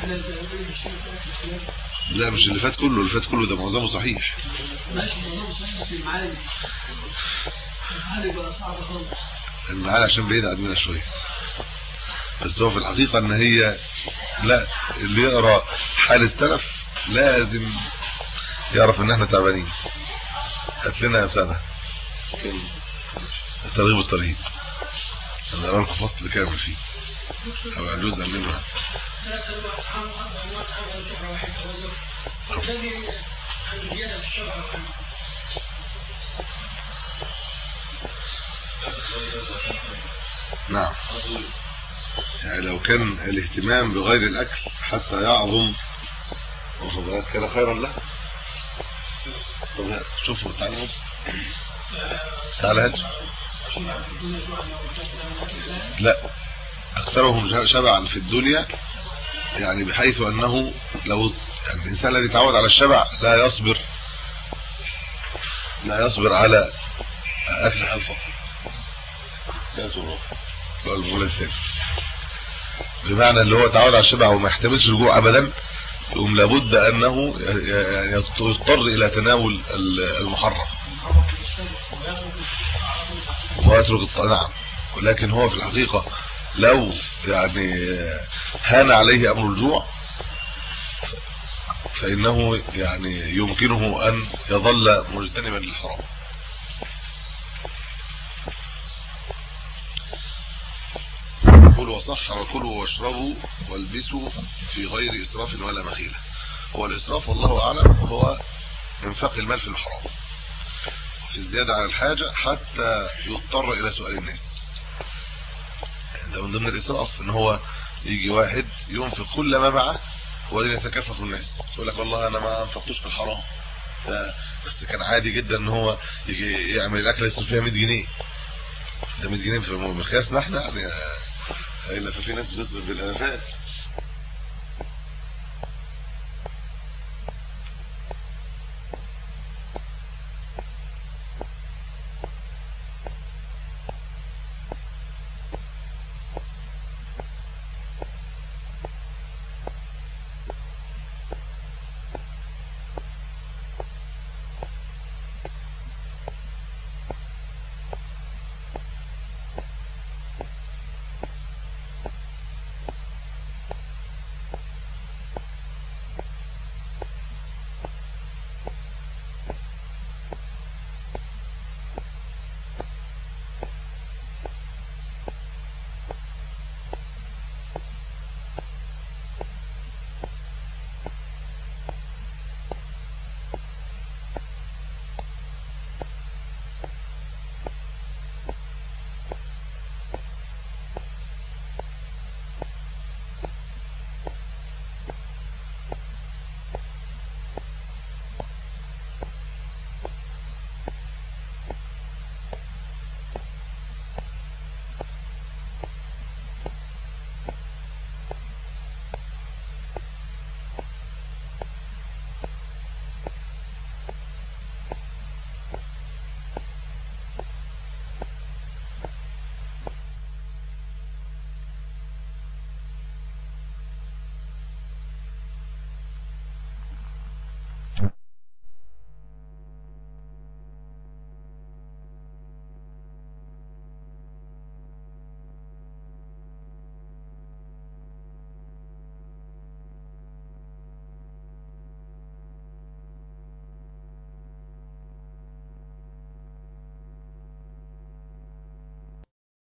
Speaker 3: لا مش اللي فات كله اللي فات كله ده معظمه صحيح.
Speaker 7: ماشي معظمه صحيح بس المعاني المعاني بقى صعبه خالص.
Speaker 3: المعاني عشان بعيد عننا شويه بس هو في الحقيقه ان هي لا اللي يقرا حال السلف لازم يعرف ان احنا تعبانين. هات لنا يا سنه الترغيب والترهيب انا اقرا لكم فصل كامل فيه او جزء منه. نعم يعني لو كان الاهتمام بغير الاكل حتى يعظم وفضلات كان خيرا له. طب شوفوا تعالوا تعال هات. لا اكثرهم شبعا في الدنيا يعني بحيث انه لو يعني الانسان الذي يتعود على الشبع لا يصبر لا يصبر على اكل الفقر. لا تروح لو المولى الثاني بمعنى اللي هو تعود على الشبع وما يحتملش الجوع ابدا يقوم لابد انه يعني يضطر الى تناول المحرم ويترك الطعام. ولكن هو في الحقيقة لو يعني هان عليه امر الجوع فانه يعني يمكنه ان يظل مجتنبا للحرام. كلوا وصح وكلوا واشربوا والبسوا في غير اسراف ولا مخيلة. هو الاسراف والله اعلم هو انفاق المال في الحرام وفي الزيادة على الحاجة حتى يضطر الى سؤال الناس. ده من ضمن الاسراف ان هو يجي واحد ينفق كل ما معه وبعدين يتكفف الناس يقول لك والله انا ما انفقتوش في الحرام، بس كان عادي جدا ان هو يجي يعمل الاكله يصرف فيها مية جنيه. ده مية جنيه في المقياس احنا يعني الا في ناس بتصرف بالالافات.